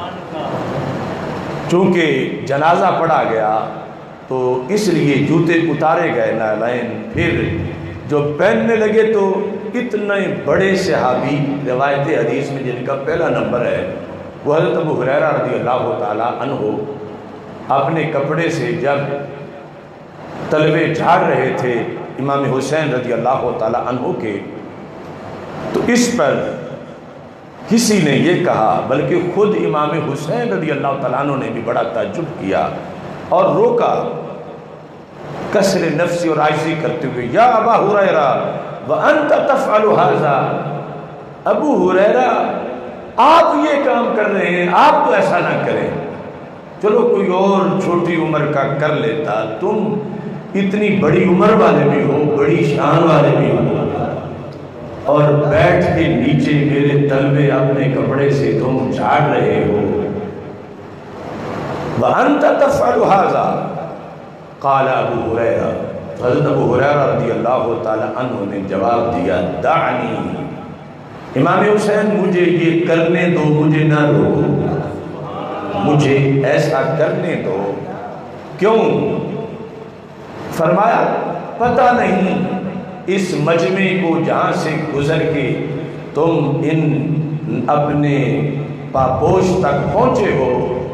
چونکہ جنازہ پڑھا گیا تو اس لیے جوتے اتارے گئے نالین، پھر جو پہننے لگے تو اتنے بڑے صحابی روایت حدیث میں جن کا پہلا نمبر ہے وہ حضرت ابو ہریرہ رضی اللہ تعالیٰ عنہ اپنے کپڑے سے جب تلوے جھاڑ رہے تھے امام حسین رضی اللہ تعالیٰ عنہ کے، تو اس پر کسی نے یہ کہا، بلکہ خود امام حسین رضی اللہ تعالیٰ عنہ نے بھی بڑا تعجب کیا اور روکا، کسر نفسی اور عاجزی کرتے ہوئے، یا ابا ہریرہ وانت تفعل ھذا، ابو ہریرہ آپ یہ کام کر رہے ہیں، آپ تو ایسا نہ کریں، چلو کوئی اور چھوٹی عمر کا کر لیتا، تم اتنی بڑی عمر والے بھی ہو، بڑی شان والے بھی ہو، اور بیٹھ کے نیچے میرے تلوے اپنے کپڑے سے تم جھاڑ رہے ہو، وَأَنْتَ تَفْعَلُ هَذَا قال ابو ہریرہ، حضرت ابو ہریرہ رضی اللہ تعالی عنہ نے جواب دیا، دعنی، امام حسین مجھے یہ کرنے دو، مجھے نہ روکو، مجھے ایسا کرنے دو۔ کیوں؟ فرمایا پتہ نہیں اس مجمع کو جہاں سے گزر کے تم ان اپنے پاپوش تک پہنچے ہو،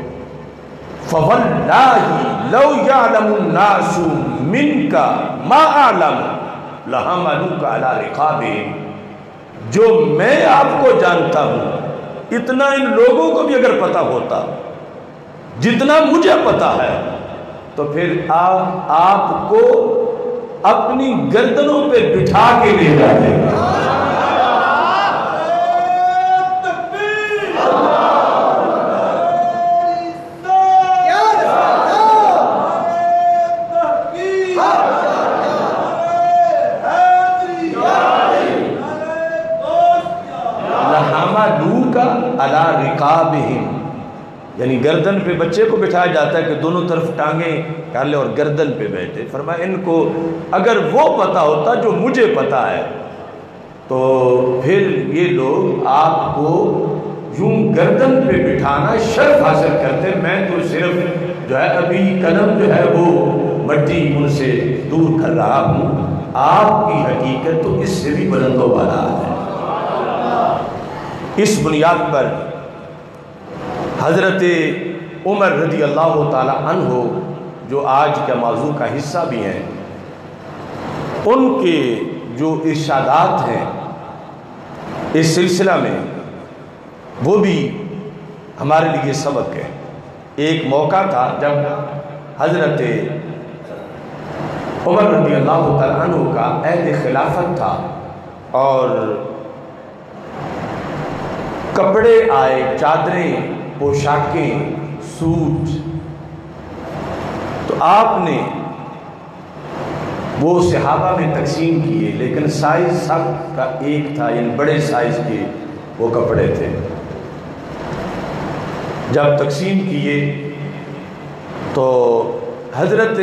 فَوَاللَّهِ لَوْ يَعْلَمُ النَّاسُ مِنْكَ مَا أَعْلَمُ لَحَمَلُوكَ عَلَى رِقَابِهِمْ، جو میں آپ کو جانتا ہوں اتنا ان لوگوں کو بھی اگر پتہ ہوتا جتنا مجھے پتہ ہے، تو پھر آپ کو اپنی گردنوں پہ بٹھا کے لے جاتے ہیں۔ عَلَى رِقَابِهِمْ، یعنی گردن پہ بچے کو بٹھایا جاتا ہے کہ دونوں طرف ٹانگیں کر لے اور گردن پہ بیٹھے۔ فرمایا ان کو اگر وہ پتہ ہوتا جو مجھے پتہ ہے تو پھر یہ لوگ آپ کو یوں گردن پہ بٹھانا شرف حاصل کرتے، میں تو صرف جو ہے ابھی قدم جو ہے وہ مٹی ان سے دور کر رہا ہوں، آپ کی حقیقت تو اس سے بھی بلند و بالا ہے۔ اس بنیاد پر حضرت عمر رضی اللہ تعالی عنہ جو آج کا موضوع کا حصہ بھی ہیں، ان کے جو ارشادات ہیں اس سلسلہ میں وہ بھی ہمارے لیے سبق ہے۔ ایک موقع تھا جب حضرت عمر رضی اللہ تعالی عنہ کا عہد خلافت تھا اور کپڑے آئے، چادریں، پوشاکیں، سوٹ، تو آپ نے وہ صحابہ میں تقسیم کیے، لیکن سائز سب کا ایک تھا، یعنی بڑے سائز کے وہ کپڑے تھے۔ جب تقسیم کیے تو حضرت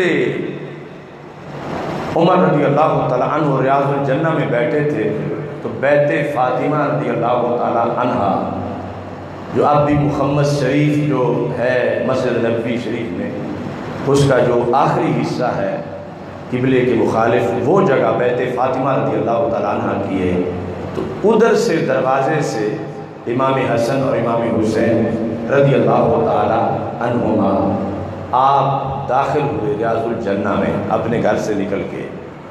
عمر رضی اللہ تعالی عنہ ریاض الجنہ میں بیٹھے تھے، تو بیت فاطمہ رضی اللہ تعالی عنہ جو اب بھی محمد شریف جو ہے مسجد نبوی شریف میں، اس کا جو آخری حصہ ہے قبلے کے مخالف، وہ جگہ بیت فاطمہ رضی اللہ تعالی عنہ کی ہے، تو ادھر سے دروازے سے امام حسن اور امام حسین رضی اللہ تعالی عنہما آپ داخل ہوئے ریاض الجنہ میں اپنے گھر سے نکل کے۔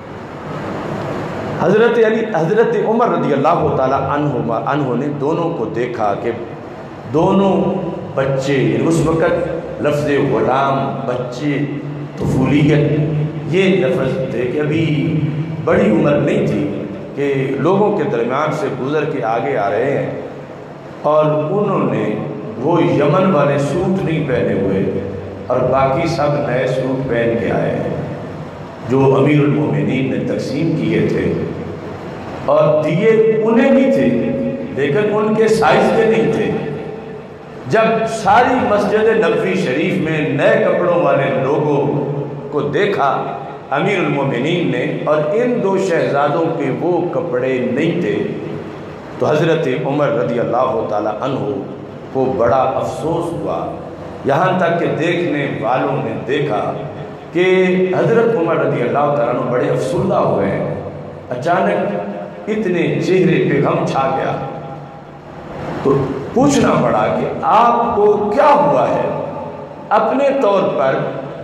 حضرت عمر رضی اللہ تعالی عنہ نے دونوں کو دیکھا کہ دونوں بچے، اس وقت لفظ غلام، بچے، طفولیت، یہ لفظ تھے کہ ابھی بڑی عمر نہیں تھی کہ لوگوں کے درمیان سے گزر کے آگے آ رہے ہیں، اور انہوں نے وہ یمن والے سوٹ نہیں پہنے ہوئے اور باقی سب نئے سوٹ پہن کے آئے ہیں جو امیر المومنین نے تقسیم کیے تھے، اور دیے انہیں بھی تھے لیکن ان کے سائز کے نہیں تھے۔ جب ساری مسجد نبوی شریف میں نئے کپڑوں والے لوگوں کو دیکھا امیر المومنین نے، اور ان دو شہزادوں کے وہ کپڑے نہیں تھے، تو حضرت عمر رضی اللہ تعالی عنہ کو بڑا افسوس ہوا، یہاں تک کہ دیکھنے والوں نے دیکھا کہ حضرت عمر رضی اللہ تعالیٰ عنہ بڑے افسردہ ہوئے ہیں، اچانک اتنے چہرے پہ غم چھا گیا، تو پوچھنا پڑا کہ آپ کو کیا ہوا ہے۔ اپنے طور پر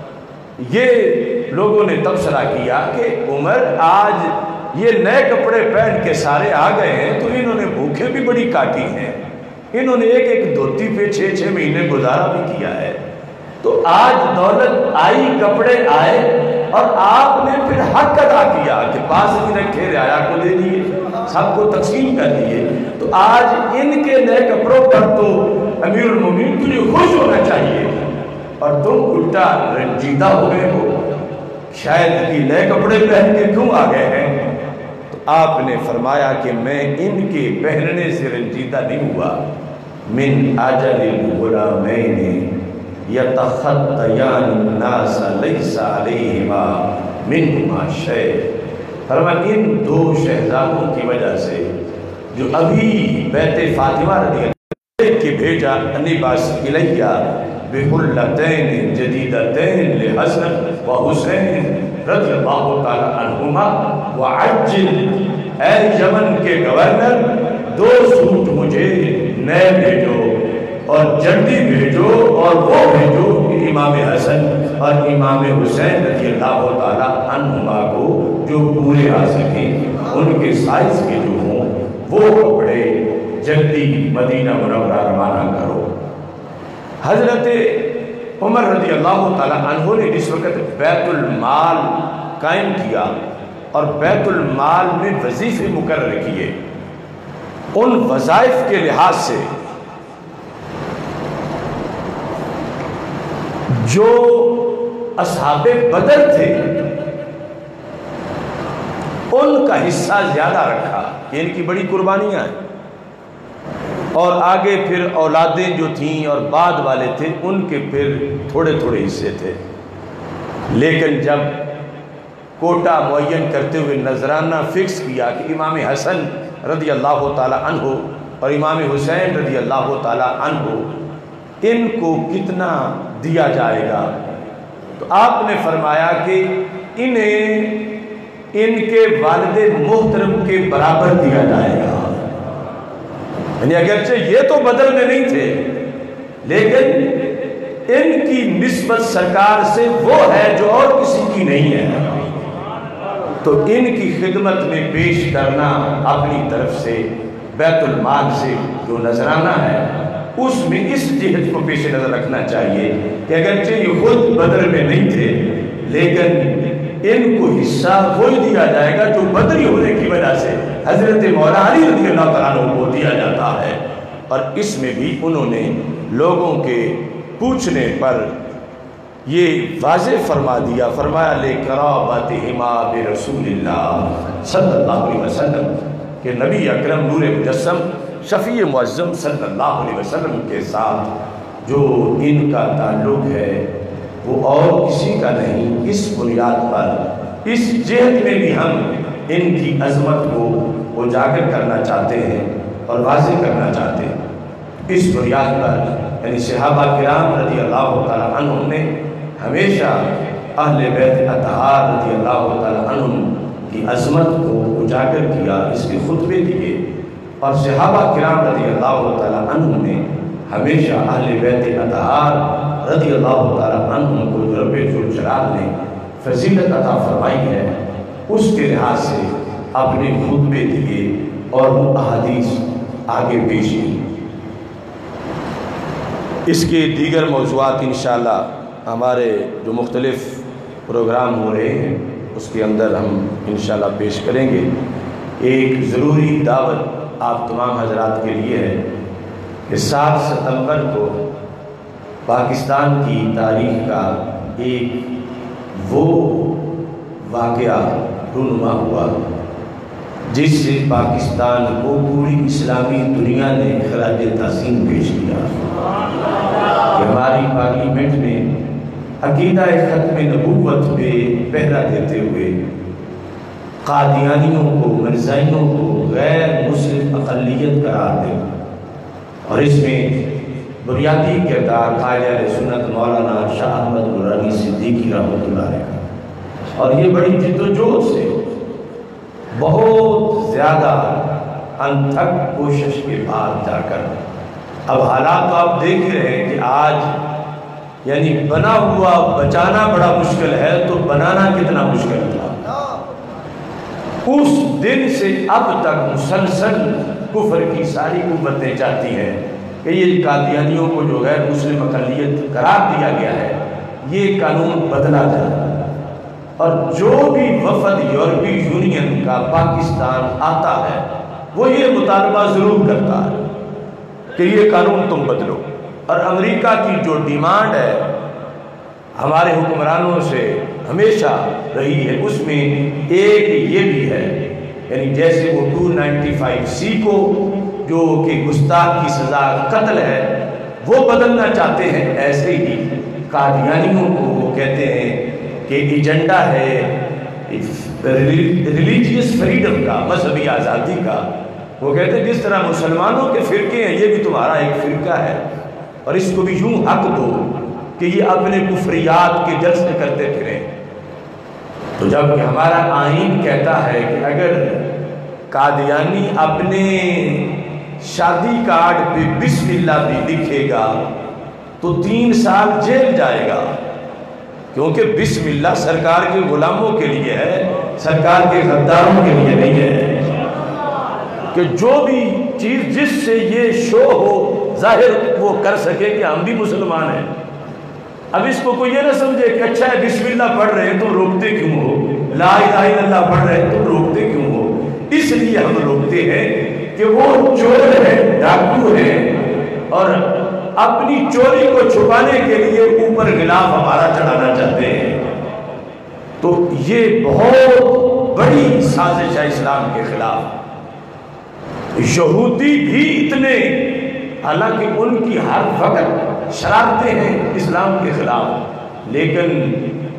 یہ لوگوں نے تبصرہ کیا کہ عمر آج یہ نئے کپڑے پہن کے سارے آ گئے ہیں تو انہوں نے بھوکیں بھی بڑی کاٹی ہیں، انہوں نے ایک ایک دھوتی پہ 6-6 مہینے گزارا بھی کیا ہے. تو آج دولت آئی، کپڑے آئے، اور آپ نے پھر حق ادا کیا کہ پاس بھی رکھے، رعایا کو دے دیے، سب کو تقسیم کر دیے. تو آج ان کے نئے کپڑوں پر تو امیر المومنین تجھے خوش ہونا چاہیے، اور تم الٹا رنجیدہ ہو گئے ہو، شاید کہ نئے کپڑے پہن کے کیوں آ گئے ہیں. تو آپ نے فرمایا کہ میں ان کے پہننے سے رنجیدہ نہیں ہوا. من اجل الغلامین یتخطیان الناس لیس علیہما منہما شیء. فرمایا ان 2 شہزادوں کی وجہ سے جو ابھی بیت فاطمہ رضی اللہ کے بھیجا انباس الیہ بحلتین جدیدتین لحسن و حسین رضی اللہ تعالی عنہما وعجل، اے یمن کے گورنر 2 سوٹ مجھے نئے بھیجو اور جلدی بھیجو، اور وہ بھیجو امام حسن اور امام حسین رضی اللہ تعالی عنہما کو جو پورے آ سکیں، ان کے سائز کے جو ہوں وہ کپڑے جلدی مدینہ منورہ روانہ کرو. حضرت عمر رضی اللہ تعالی عنہ نے جس وقت بیت المال قائم کیا اور بیت المال میں وظیفے مقرر کیے، ان وظائف کے لحاظ سے جو اصحاب بدر تھے ان کا حصہ زیادہ رکھا، یہ ان کی بڑی قربانیاں ہیں. اور آگے پھر اولادیں جو تھیں اور بعد والے تھے ان کے پھر تھوڑے تھوڑے حصے تھے. لیکن جب کوٹا معین کرتے ہوئے نذرانہ فکس کیا کہ امام حسن رضی اللہ تعالی عنہ اور امام حسین رضی اللہ تعالی عنہ ان کو کتنا دیا جائے گا، تو آپ نے فرمایا کہ انہیں ان کے والد محترم کے برابر دیا جائے گا. یعنی اگرچہ یہ تو بدر میں نہیں تھے، لیکن ان کی نسبت سرکار سے وہ ہے جو اور کسی کی نہیں ہے. تو ان کی خدمت میں پیش کرنا اپنی طرف سے بیت المال سے جو نذرانہ ہے اس میں اس جہت کو پیش نظر رکھنا چاہیے کہ اگرچہ یہ خود بدر میں نہیں تھے، لیکن ان کو حصہ وہی دیا جائے گا جو بدری ہونے کی وجہ سے حضرت مولا علی رضی اللہ تعالیٰ عنہ کو دیا جاتا ہے. اور اس میں بھی انہوں نے لوگوں کے پوچھنے پر یہ واضح فرما دیا، فرمایا لِقَرَابَتِهِمَا بِرَسُولِ اللَّهِ صلی اللہ علیہ وسلم کہ نبی اکرم نور مجسم شفیع معظم صلی اللہ علیہ وسلم کے ساتھ جو ان کا تعلق ہے وہ اور کسی کا نہیں. اس بنیاد پر اس جہت میں بھی ہم ان کی عظمت کو اجاگر کرنا چاہتے ہیں اور واضح کرنا چاہتے ہیں. اس بنیاد پر یعنی صحابہ کرام رضی اللہ تعالی عنہ نے ہمیشہ اہل بیت اطہار رضی اللہ تعالی عنہ کی عظمت کو اجاگر کیا، اس کے خطبے دیے. اور صحابہ کرام رضی اللہ تعالی عنہ نے ہمیشہ اہل بیت اطہار رضی اللہ تعالی عنہ کو جو رب ذوالجلال نے فضیلت عطا فرمائی ہے اس کے لحاظ سے اپنے خطبے دیے اور وہ احادیث آگے پیش کی. اس کے دیگر موضوعات انشاءاللہ ہمارے جو مختلف پروگرام ہو رہے ہیں اس کے اندر ہم انشاءاللہ پیش کریں گے. ایک ضروری دعوت آپ تمام حضرات کے لیے ہے کہ 7 ستمبر کو پاکستان کی تاریخ کا ایک وہ واقعہ رونما ہوا جس سے پاکستان کو پوری اسلامی دنیا نے خراج تحسین پیش کیا کہ ہماری پارلیمنٹ میں عقیدہ ختم نبوت پہ پہرا دیتے ہوئے قادیانیوں کو، مرزائیوں کو غیر مسلم اقلیت قرار دے، اور اس میں بنیادی کردار قائد اہل سنت مولانا شاہ احمد نورانی صدیقی رحمۃ اللہ علیہ. اور یہ بڑی جد و جہد سے بہت زیادہ انتھک کوشش کے بعد جا کر اب حالات تو آپ دیکھ رہے ہیں کہ آج یعنی بنا ہوا بچانا بڑا مشکل ہے تو بنانا کتنا مشکل تھا. اس دن سے اب تک مسلسل کفر کی ساری قوتیں چاہتی ہیں کہ یہ قادیانیوں کو جو غیر مسلم اقلیت قرار دیا گیا ہے، یہ قانون بدلا جائے، اور جو بھی وفد یورپی یونین کا پاکستان آتا ہے وہ یہ مطالبہ ضرور کرتا ہے کہ یہ قانون تم بدلو۔ اور امریکہ کی جو ڈیمانڈ ہے ہمارے حکمرانوں سے ہمیشہ رہی ہے، اس میں ایک یہ بھی ہے، یعنی جیسے وہ 295C کو جو کہ گستاخ کی سزا قتل ہے وہ بدلنا چاہتے ہیں، ایسے ہی قادیانیوں کو وہ کہتے ہیں کہ ایجنڈا ہے ریلیجیس فریڈم کا، مذہبی آزادی کا۔ وہ کہتے ہیں جس طرح مسلمانوں کے فرقے ہیں یہ بھی تمہارا ایک فرقہ ہے، اور اس کو بھی یوں حق دو کہ یہ اپنے کفریات کے جلسے کرتے پھریں۔ تو جب کہ ہمارا آئین کہتا ہے کہ اگر قادیانی اپنے شادی کارڈ پہ بسم اللہ بھی لکھے گا تو 3 سال جیل جائے گا، کیونکہ بسم اللہ سرکار کے غلاموں کے لیے ہے، سرکار کے غداروں کے لیے نہیں ہے، کہ جو بھی چیز جس سے یہ شو ہو ظاہر وہ کر سکے کہ ہم بھی مسلمان ہیں۔ اب اس کو کوئی یہ نہ سمجھے کہ اچھا ہے بسم اللہ پڑھ رہے ہیں تم روکتے کیوں ہو، لا الہ الا اللہ پڑھ رہے ہیں تم روکتے کیوں ہو؟ اس لیے ہم روکتے ہیں کہ وہ چور ہے، ڈاکو ہے، اور اپنی چوری کو چھپانے کے لیے اوپر غلاف ہمارا چڑھانا چاہتے ہیں۔ تو یہ بہت بڑی سازش ہے اسلام کے خلاف۔ یہودی بھی اتنے، حالانکہ ان کی ہر وقت شرارتیں ہیں اسلام کے خلاف، لیکن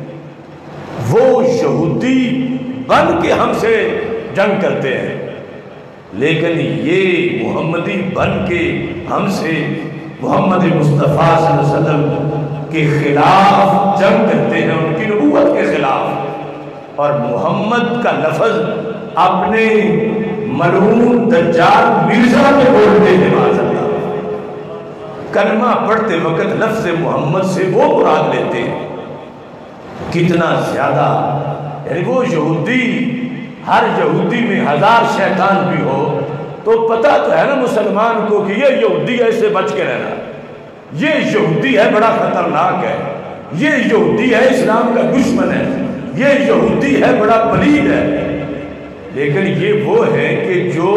وہ یہودی بن کے ہم سے جنگ کرتے ہیں، لیکن یہ محمدی بن کے ہم سے محمد مصطفیٰ صلی اللہ علیہ وسلم کے خلاف جنگ کرتے ہیں، ان کی نبوت کے خلاف۔ اور محمد کا لفظ اپنے ملعون دجال مرزا میں بولتے ہیں، معاذ اللہ، کلمہ پڑھتے وقت لفظ محمد سے وہ مراد لیتے ہیں۔ کتنا زیادہ، یعنی وہ یہودی، ہر یہودی میں 1000 شیطان بھی ہو تو پتہ تو ہے نا مسلمان کو کہ یہ یہودی ہے، اس سے بچ کے رہنا، یہ یہودی ہے بڑا خطرناک ہے، یہ یہودی ہے اسلام کا دشمن ہے، یہ یہودی ہے بڑا پلید ہے۔ لیکن یہ وہ ہے کہ جو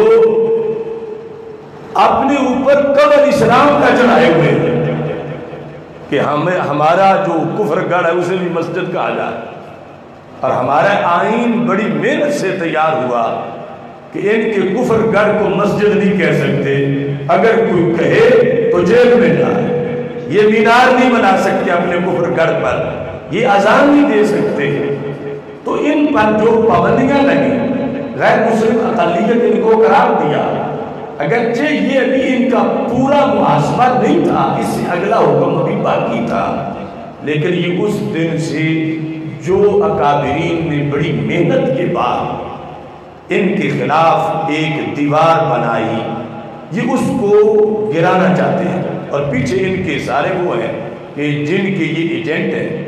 اپنے اوپر قبر اسلام کا چڑھائے ہوئے ہیں کہ ہمارا جو کفر گڑھ ہے اسے بھی مسجد کہا جائے، اور ہمارا آئین بڑی محنت سے تیار ہوا کہ ان کے کفر گڑھ کو مسجد نہیں کہہ سکتے، اگر کوئی کہے تو جیل میں جائے، یہ مینار نہیں بنا سکتے اپنے کفر گڑھ پر، یہ اذان نہیں دے سکتے۔ تو ان پر جو پابندیاں لگیں، غیر مسلم اقلیت ان کو قرار دیا، اگرچہ یہ ابھی ان کا پورا محاسبہ نہیں تھا، اس سے اگلا حکم ابھی باقی تھا، لیکن یہ اس دن سے جو اکابرین نے بڑی محنت کے بعد ان کے خلاف ایک دیوار بنائی، یہ اس کو گرانا چاہتے ہیں، اور پیچھے ان کے سارے وہ ہیں کہ جن کے یہ ایجنٹ ہیں،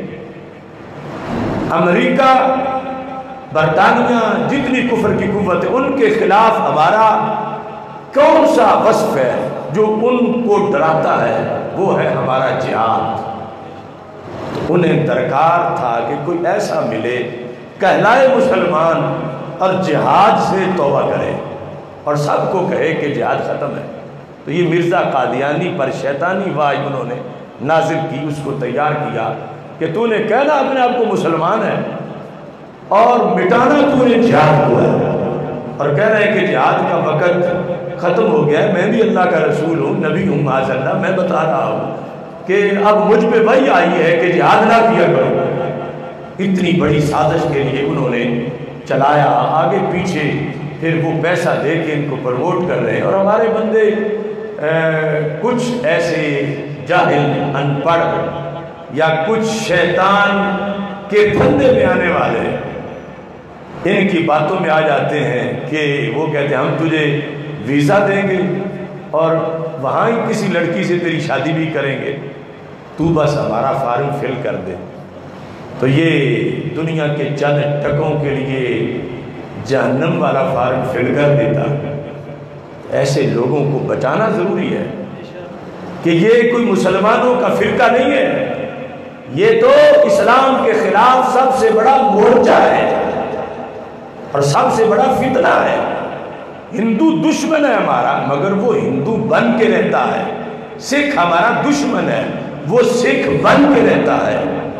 امریکہ، برطانیہ، جتنی کفر کی قوت ہے، ان کے خلاف ہمارا کون سا وصف ہے جو ان کو ڈراتا ہے؟ وہ ہے ہمارا جہاد۔ تو انہیں درکار تھا کہ کوئی ایسا ملے کہلائے مسلمان اور جہاد سے توبہ کرے اور سب کو کہے کہ جہاد ختم ہے۔ تو یہ مرزا قادیانی پر شیطانی واج انہوں نے نازل کی، اس کو تیار کیا کہ تو نے کہنا اپنے آپ کو مسلمان ہے اور مٹانا تو نے جہاد کو ہے، اور کہہ رہے ہیں کہ جہاد کا وقت ختم ہو گیا ہے، میں بھی اللہ کا رسول ہوں، نبی ہوں، معاذ اللہ، میں بتا رہا ہوں کہ اب مجھ پہ وہی آئی ہے کہ جہاد نہ کیا کرو۔ اتنی بڑی سازش کے لیے انہوں نے چلایا، آگے پیچھے پھر وہ پیسہ دے کے ان کو پروموٹ کر رہے ہیں، اور ہمارے بندے کچھ ایسے جاہل، ان پڑھ یا کچھ شیطان کے دھندے میں آنے والے ان کی باتوں میں آ جاتے ہیں کہ وہ کہتے ہیں ہم تجھے ویزا دیں گے اور وہاں ہی کسی لڑکی سے تیری شادی بھی کریں گے، تو بس ہمارا فارم فل کر دے۔ تو یہ دنیا کے چند ٹکوں کے لیے جہنم والا فارم فل کر دیتا۔ ایسے لوگوں کو بچانا ضروری ہے، کہ یہ کوئی مسلمانوں کا فرقہ نہیں ہے، یہ تو اسلام کے خلاف سب سے بڑا مورچہ ہے اور سب سے بڑا فتنہ ہے۔ ہندو دشمن ہے ہمارا، مگر وہ ہندو بن کے رہتا ہے۔ سکھ ہمارا دشمن ہے، وہ سکھ بن کے رہتا ہے۔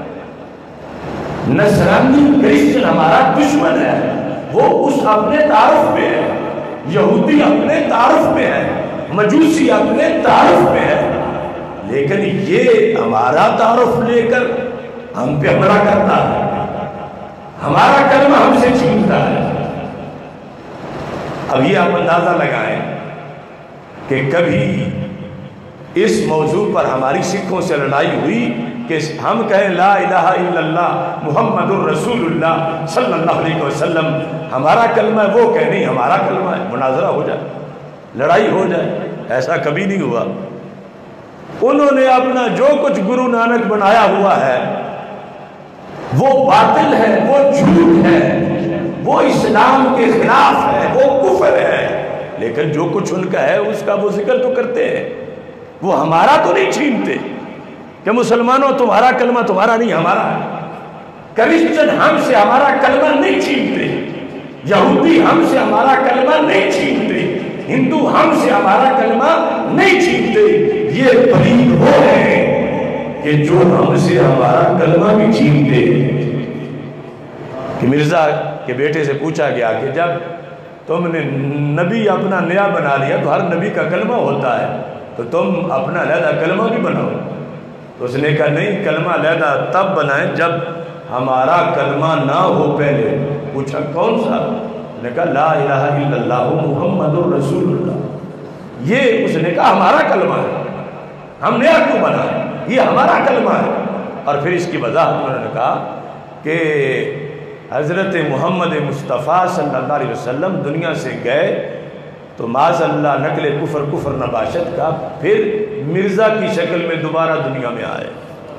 نصرانی کرسچن ہمارا دشمن ہے، وہ اس اپنے تعارف میں ہے۔ یہودی اپنے تعارف میں ہے، مجوسی اپنے تعارف میں ہے، لیکن یہ ہمارا تعارف لے کر ہم پہ حملہ کرتا ہے، ہمارا کلمہ ہم سے چھینتا ہے۔ اب یہ آپ اندازہ لگائیں کہ کبھی اس موضوع پر ہماری سکھوں سے لڑائی ہوئی کہ ہم کہیں لا الہ الا اللہ محمد الرسول اللہ صلی اللہ علیہ وسلم، ہمارا کلمہ ہے، وہ کہ نہیں ہمارا کلمہ ہے، مناظرہ ہو جائے، لڑائی ہو جائے۔ ایسا کبھی نہیں ہوا۔ انہوں نے اپنا جو کچھ گرو نانک بنایا ہوا ہے وہ باطل ہے، وہ جھوٹ ہے، وہ اسلام کے خلاف ہے، وہ کفر ہے، لیکن جو کچھ ان کا ہے اس کا وہ ذکر تو کرتے ہیں۔ وہ ہمارا تو نہیں چھینتے کہ مسلمانوں تمہارا کلمہ تمہارا نہیں ہمارا ہے۔ کرسچن ہم سے ہمارا کلمہ نہیں چھینتے، یہودی ہم سے ہمارا کلمہ نہیں چھینتے، ہندو ہم سے ہمارا کلمہ نہیں چھینتے۔ یہ پلید وہ ہیں کہ جو ہم سے ہمارا کلمہ بھی چھینتے۔ کہ مرزا کے بیٹے سے پوچھا گیا کہ جب تم نے نبی اپنا نیا بنا لیا تو ہر نبی کا کلمہ ہوتا ہے، تو تم اپنا علیحدہ کلمہ بھی بناؤ۔ تو اس نے کہا نہیں، کلمہ علیحدہ تب بنائیں جب ہمارا کلمہ نہ ہو پہلے۔ پوچھا کون سا؟ اس نے کہا لا الہ الا اللہ محمد الرسول اللہ۔ یہ اس نے کہا ہمارا کلمہ ہے، ہم نیا کیوں بنائیں، یہ ہمارا کلمہ ہے۔ اور پھر اس کی وضاحت انہوں نے کہا کہ حضرت محمد مصطفیٰ صلی اللہ علیہ وسلم دنیا سے گئے تو معاذ اللہ نقل کفر نباشت کا، پھر مرزا کی شکل میں دوبارہ دنیا میں آئے۔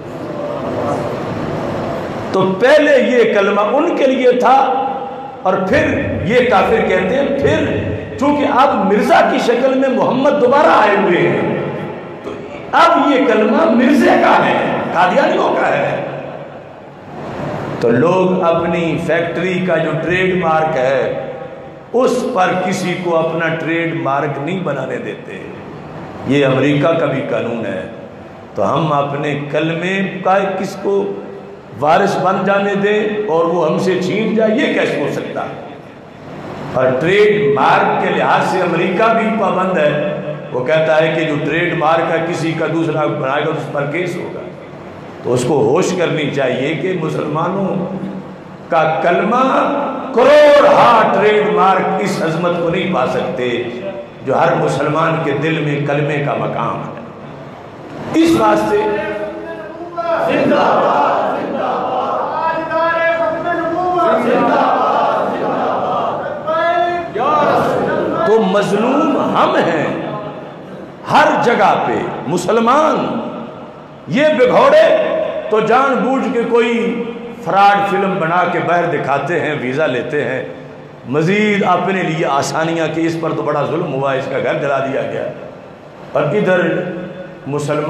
تو پہلے یہ کلمہ ان کے لیے تھا اور پھر یہ کافر کہتے ہیں پھر چونکہ اب مرزا کی شکل میں محمد دوبارہ آئے ہوئے ہیں تو اب یہ کلمہ مرزے کا ہے، قادیانیوں کا ہے۔ تو لوگ اپنی فیکٹری کا جو ٹریڈ مارک ہے اس پر کسی کو اپنا ٹریڈ مارک نہیں بنانے دیتے، یہ امریکہ کا بھی قانون ہے۔ تو ہم اپنے کلمے کا کس کو وارث بن جانے دیں اور وہ ہم سے چھین جائے، یہ کیسے ہو سکتا ہے؟ اور ٹریڈ مارک کے لحاظ سے امریکہ بھی پابند ہے، وہ کہتا ہے کہ جو ٹریڈ مارک ہے کسی کا دوسرا بنائے گا تو اس پر کیس ہوگا۔ تو اس کو ہوش کرنی چاہیے کہ مسلمانوں کا کلمہ کروڑ ہاں ٹریڈ مارک اس عظمت کو نہیں پا سکتے جو ہر مسلمان کے دل میں کلمے کا مقام ہے۔ اس واسطے تو مظلوم ہم ہیں ہر جگہ پہ، مسلمان۔ یہ بگھوڑے تو جان بوجھ کے کوئی فراڈ فلم بنا کے باہر دکھاتے ہیں، ویزا لیتے ہیں، مزید اپنے لیے آسانیاں کہ اس پر تو بڑا ظلم ہوا، اس کا گھر جلا دیا گیا، اور ادھر مسلمان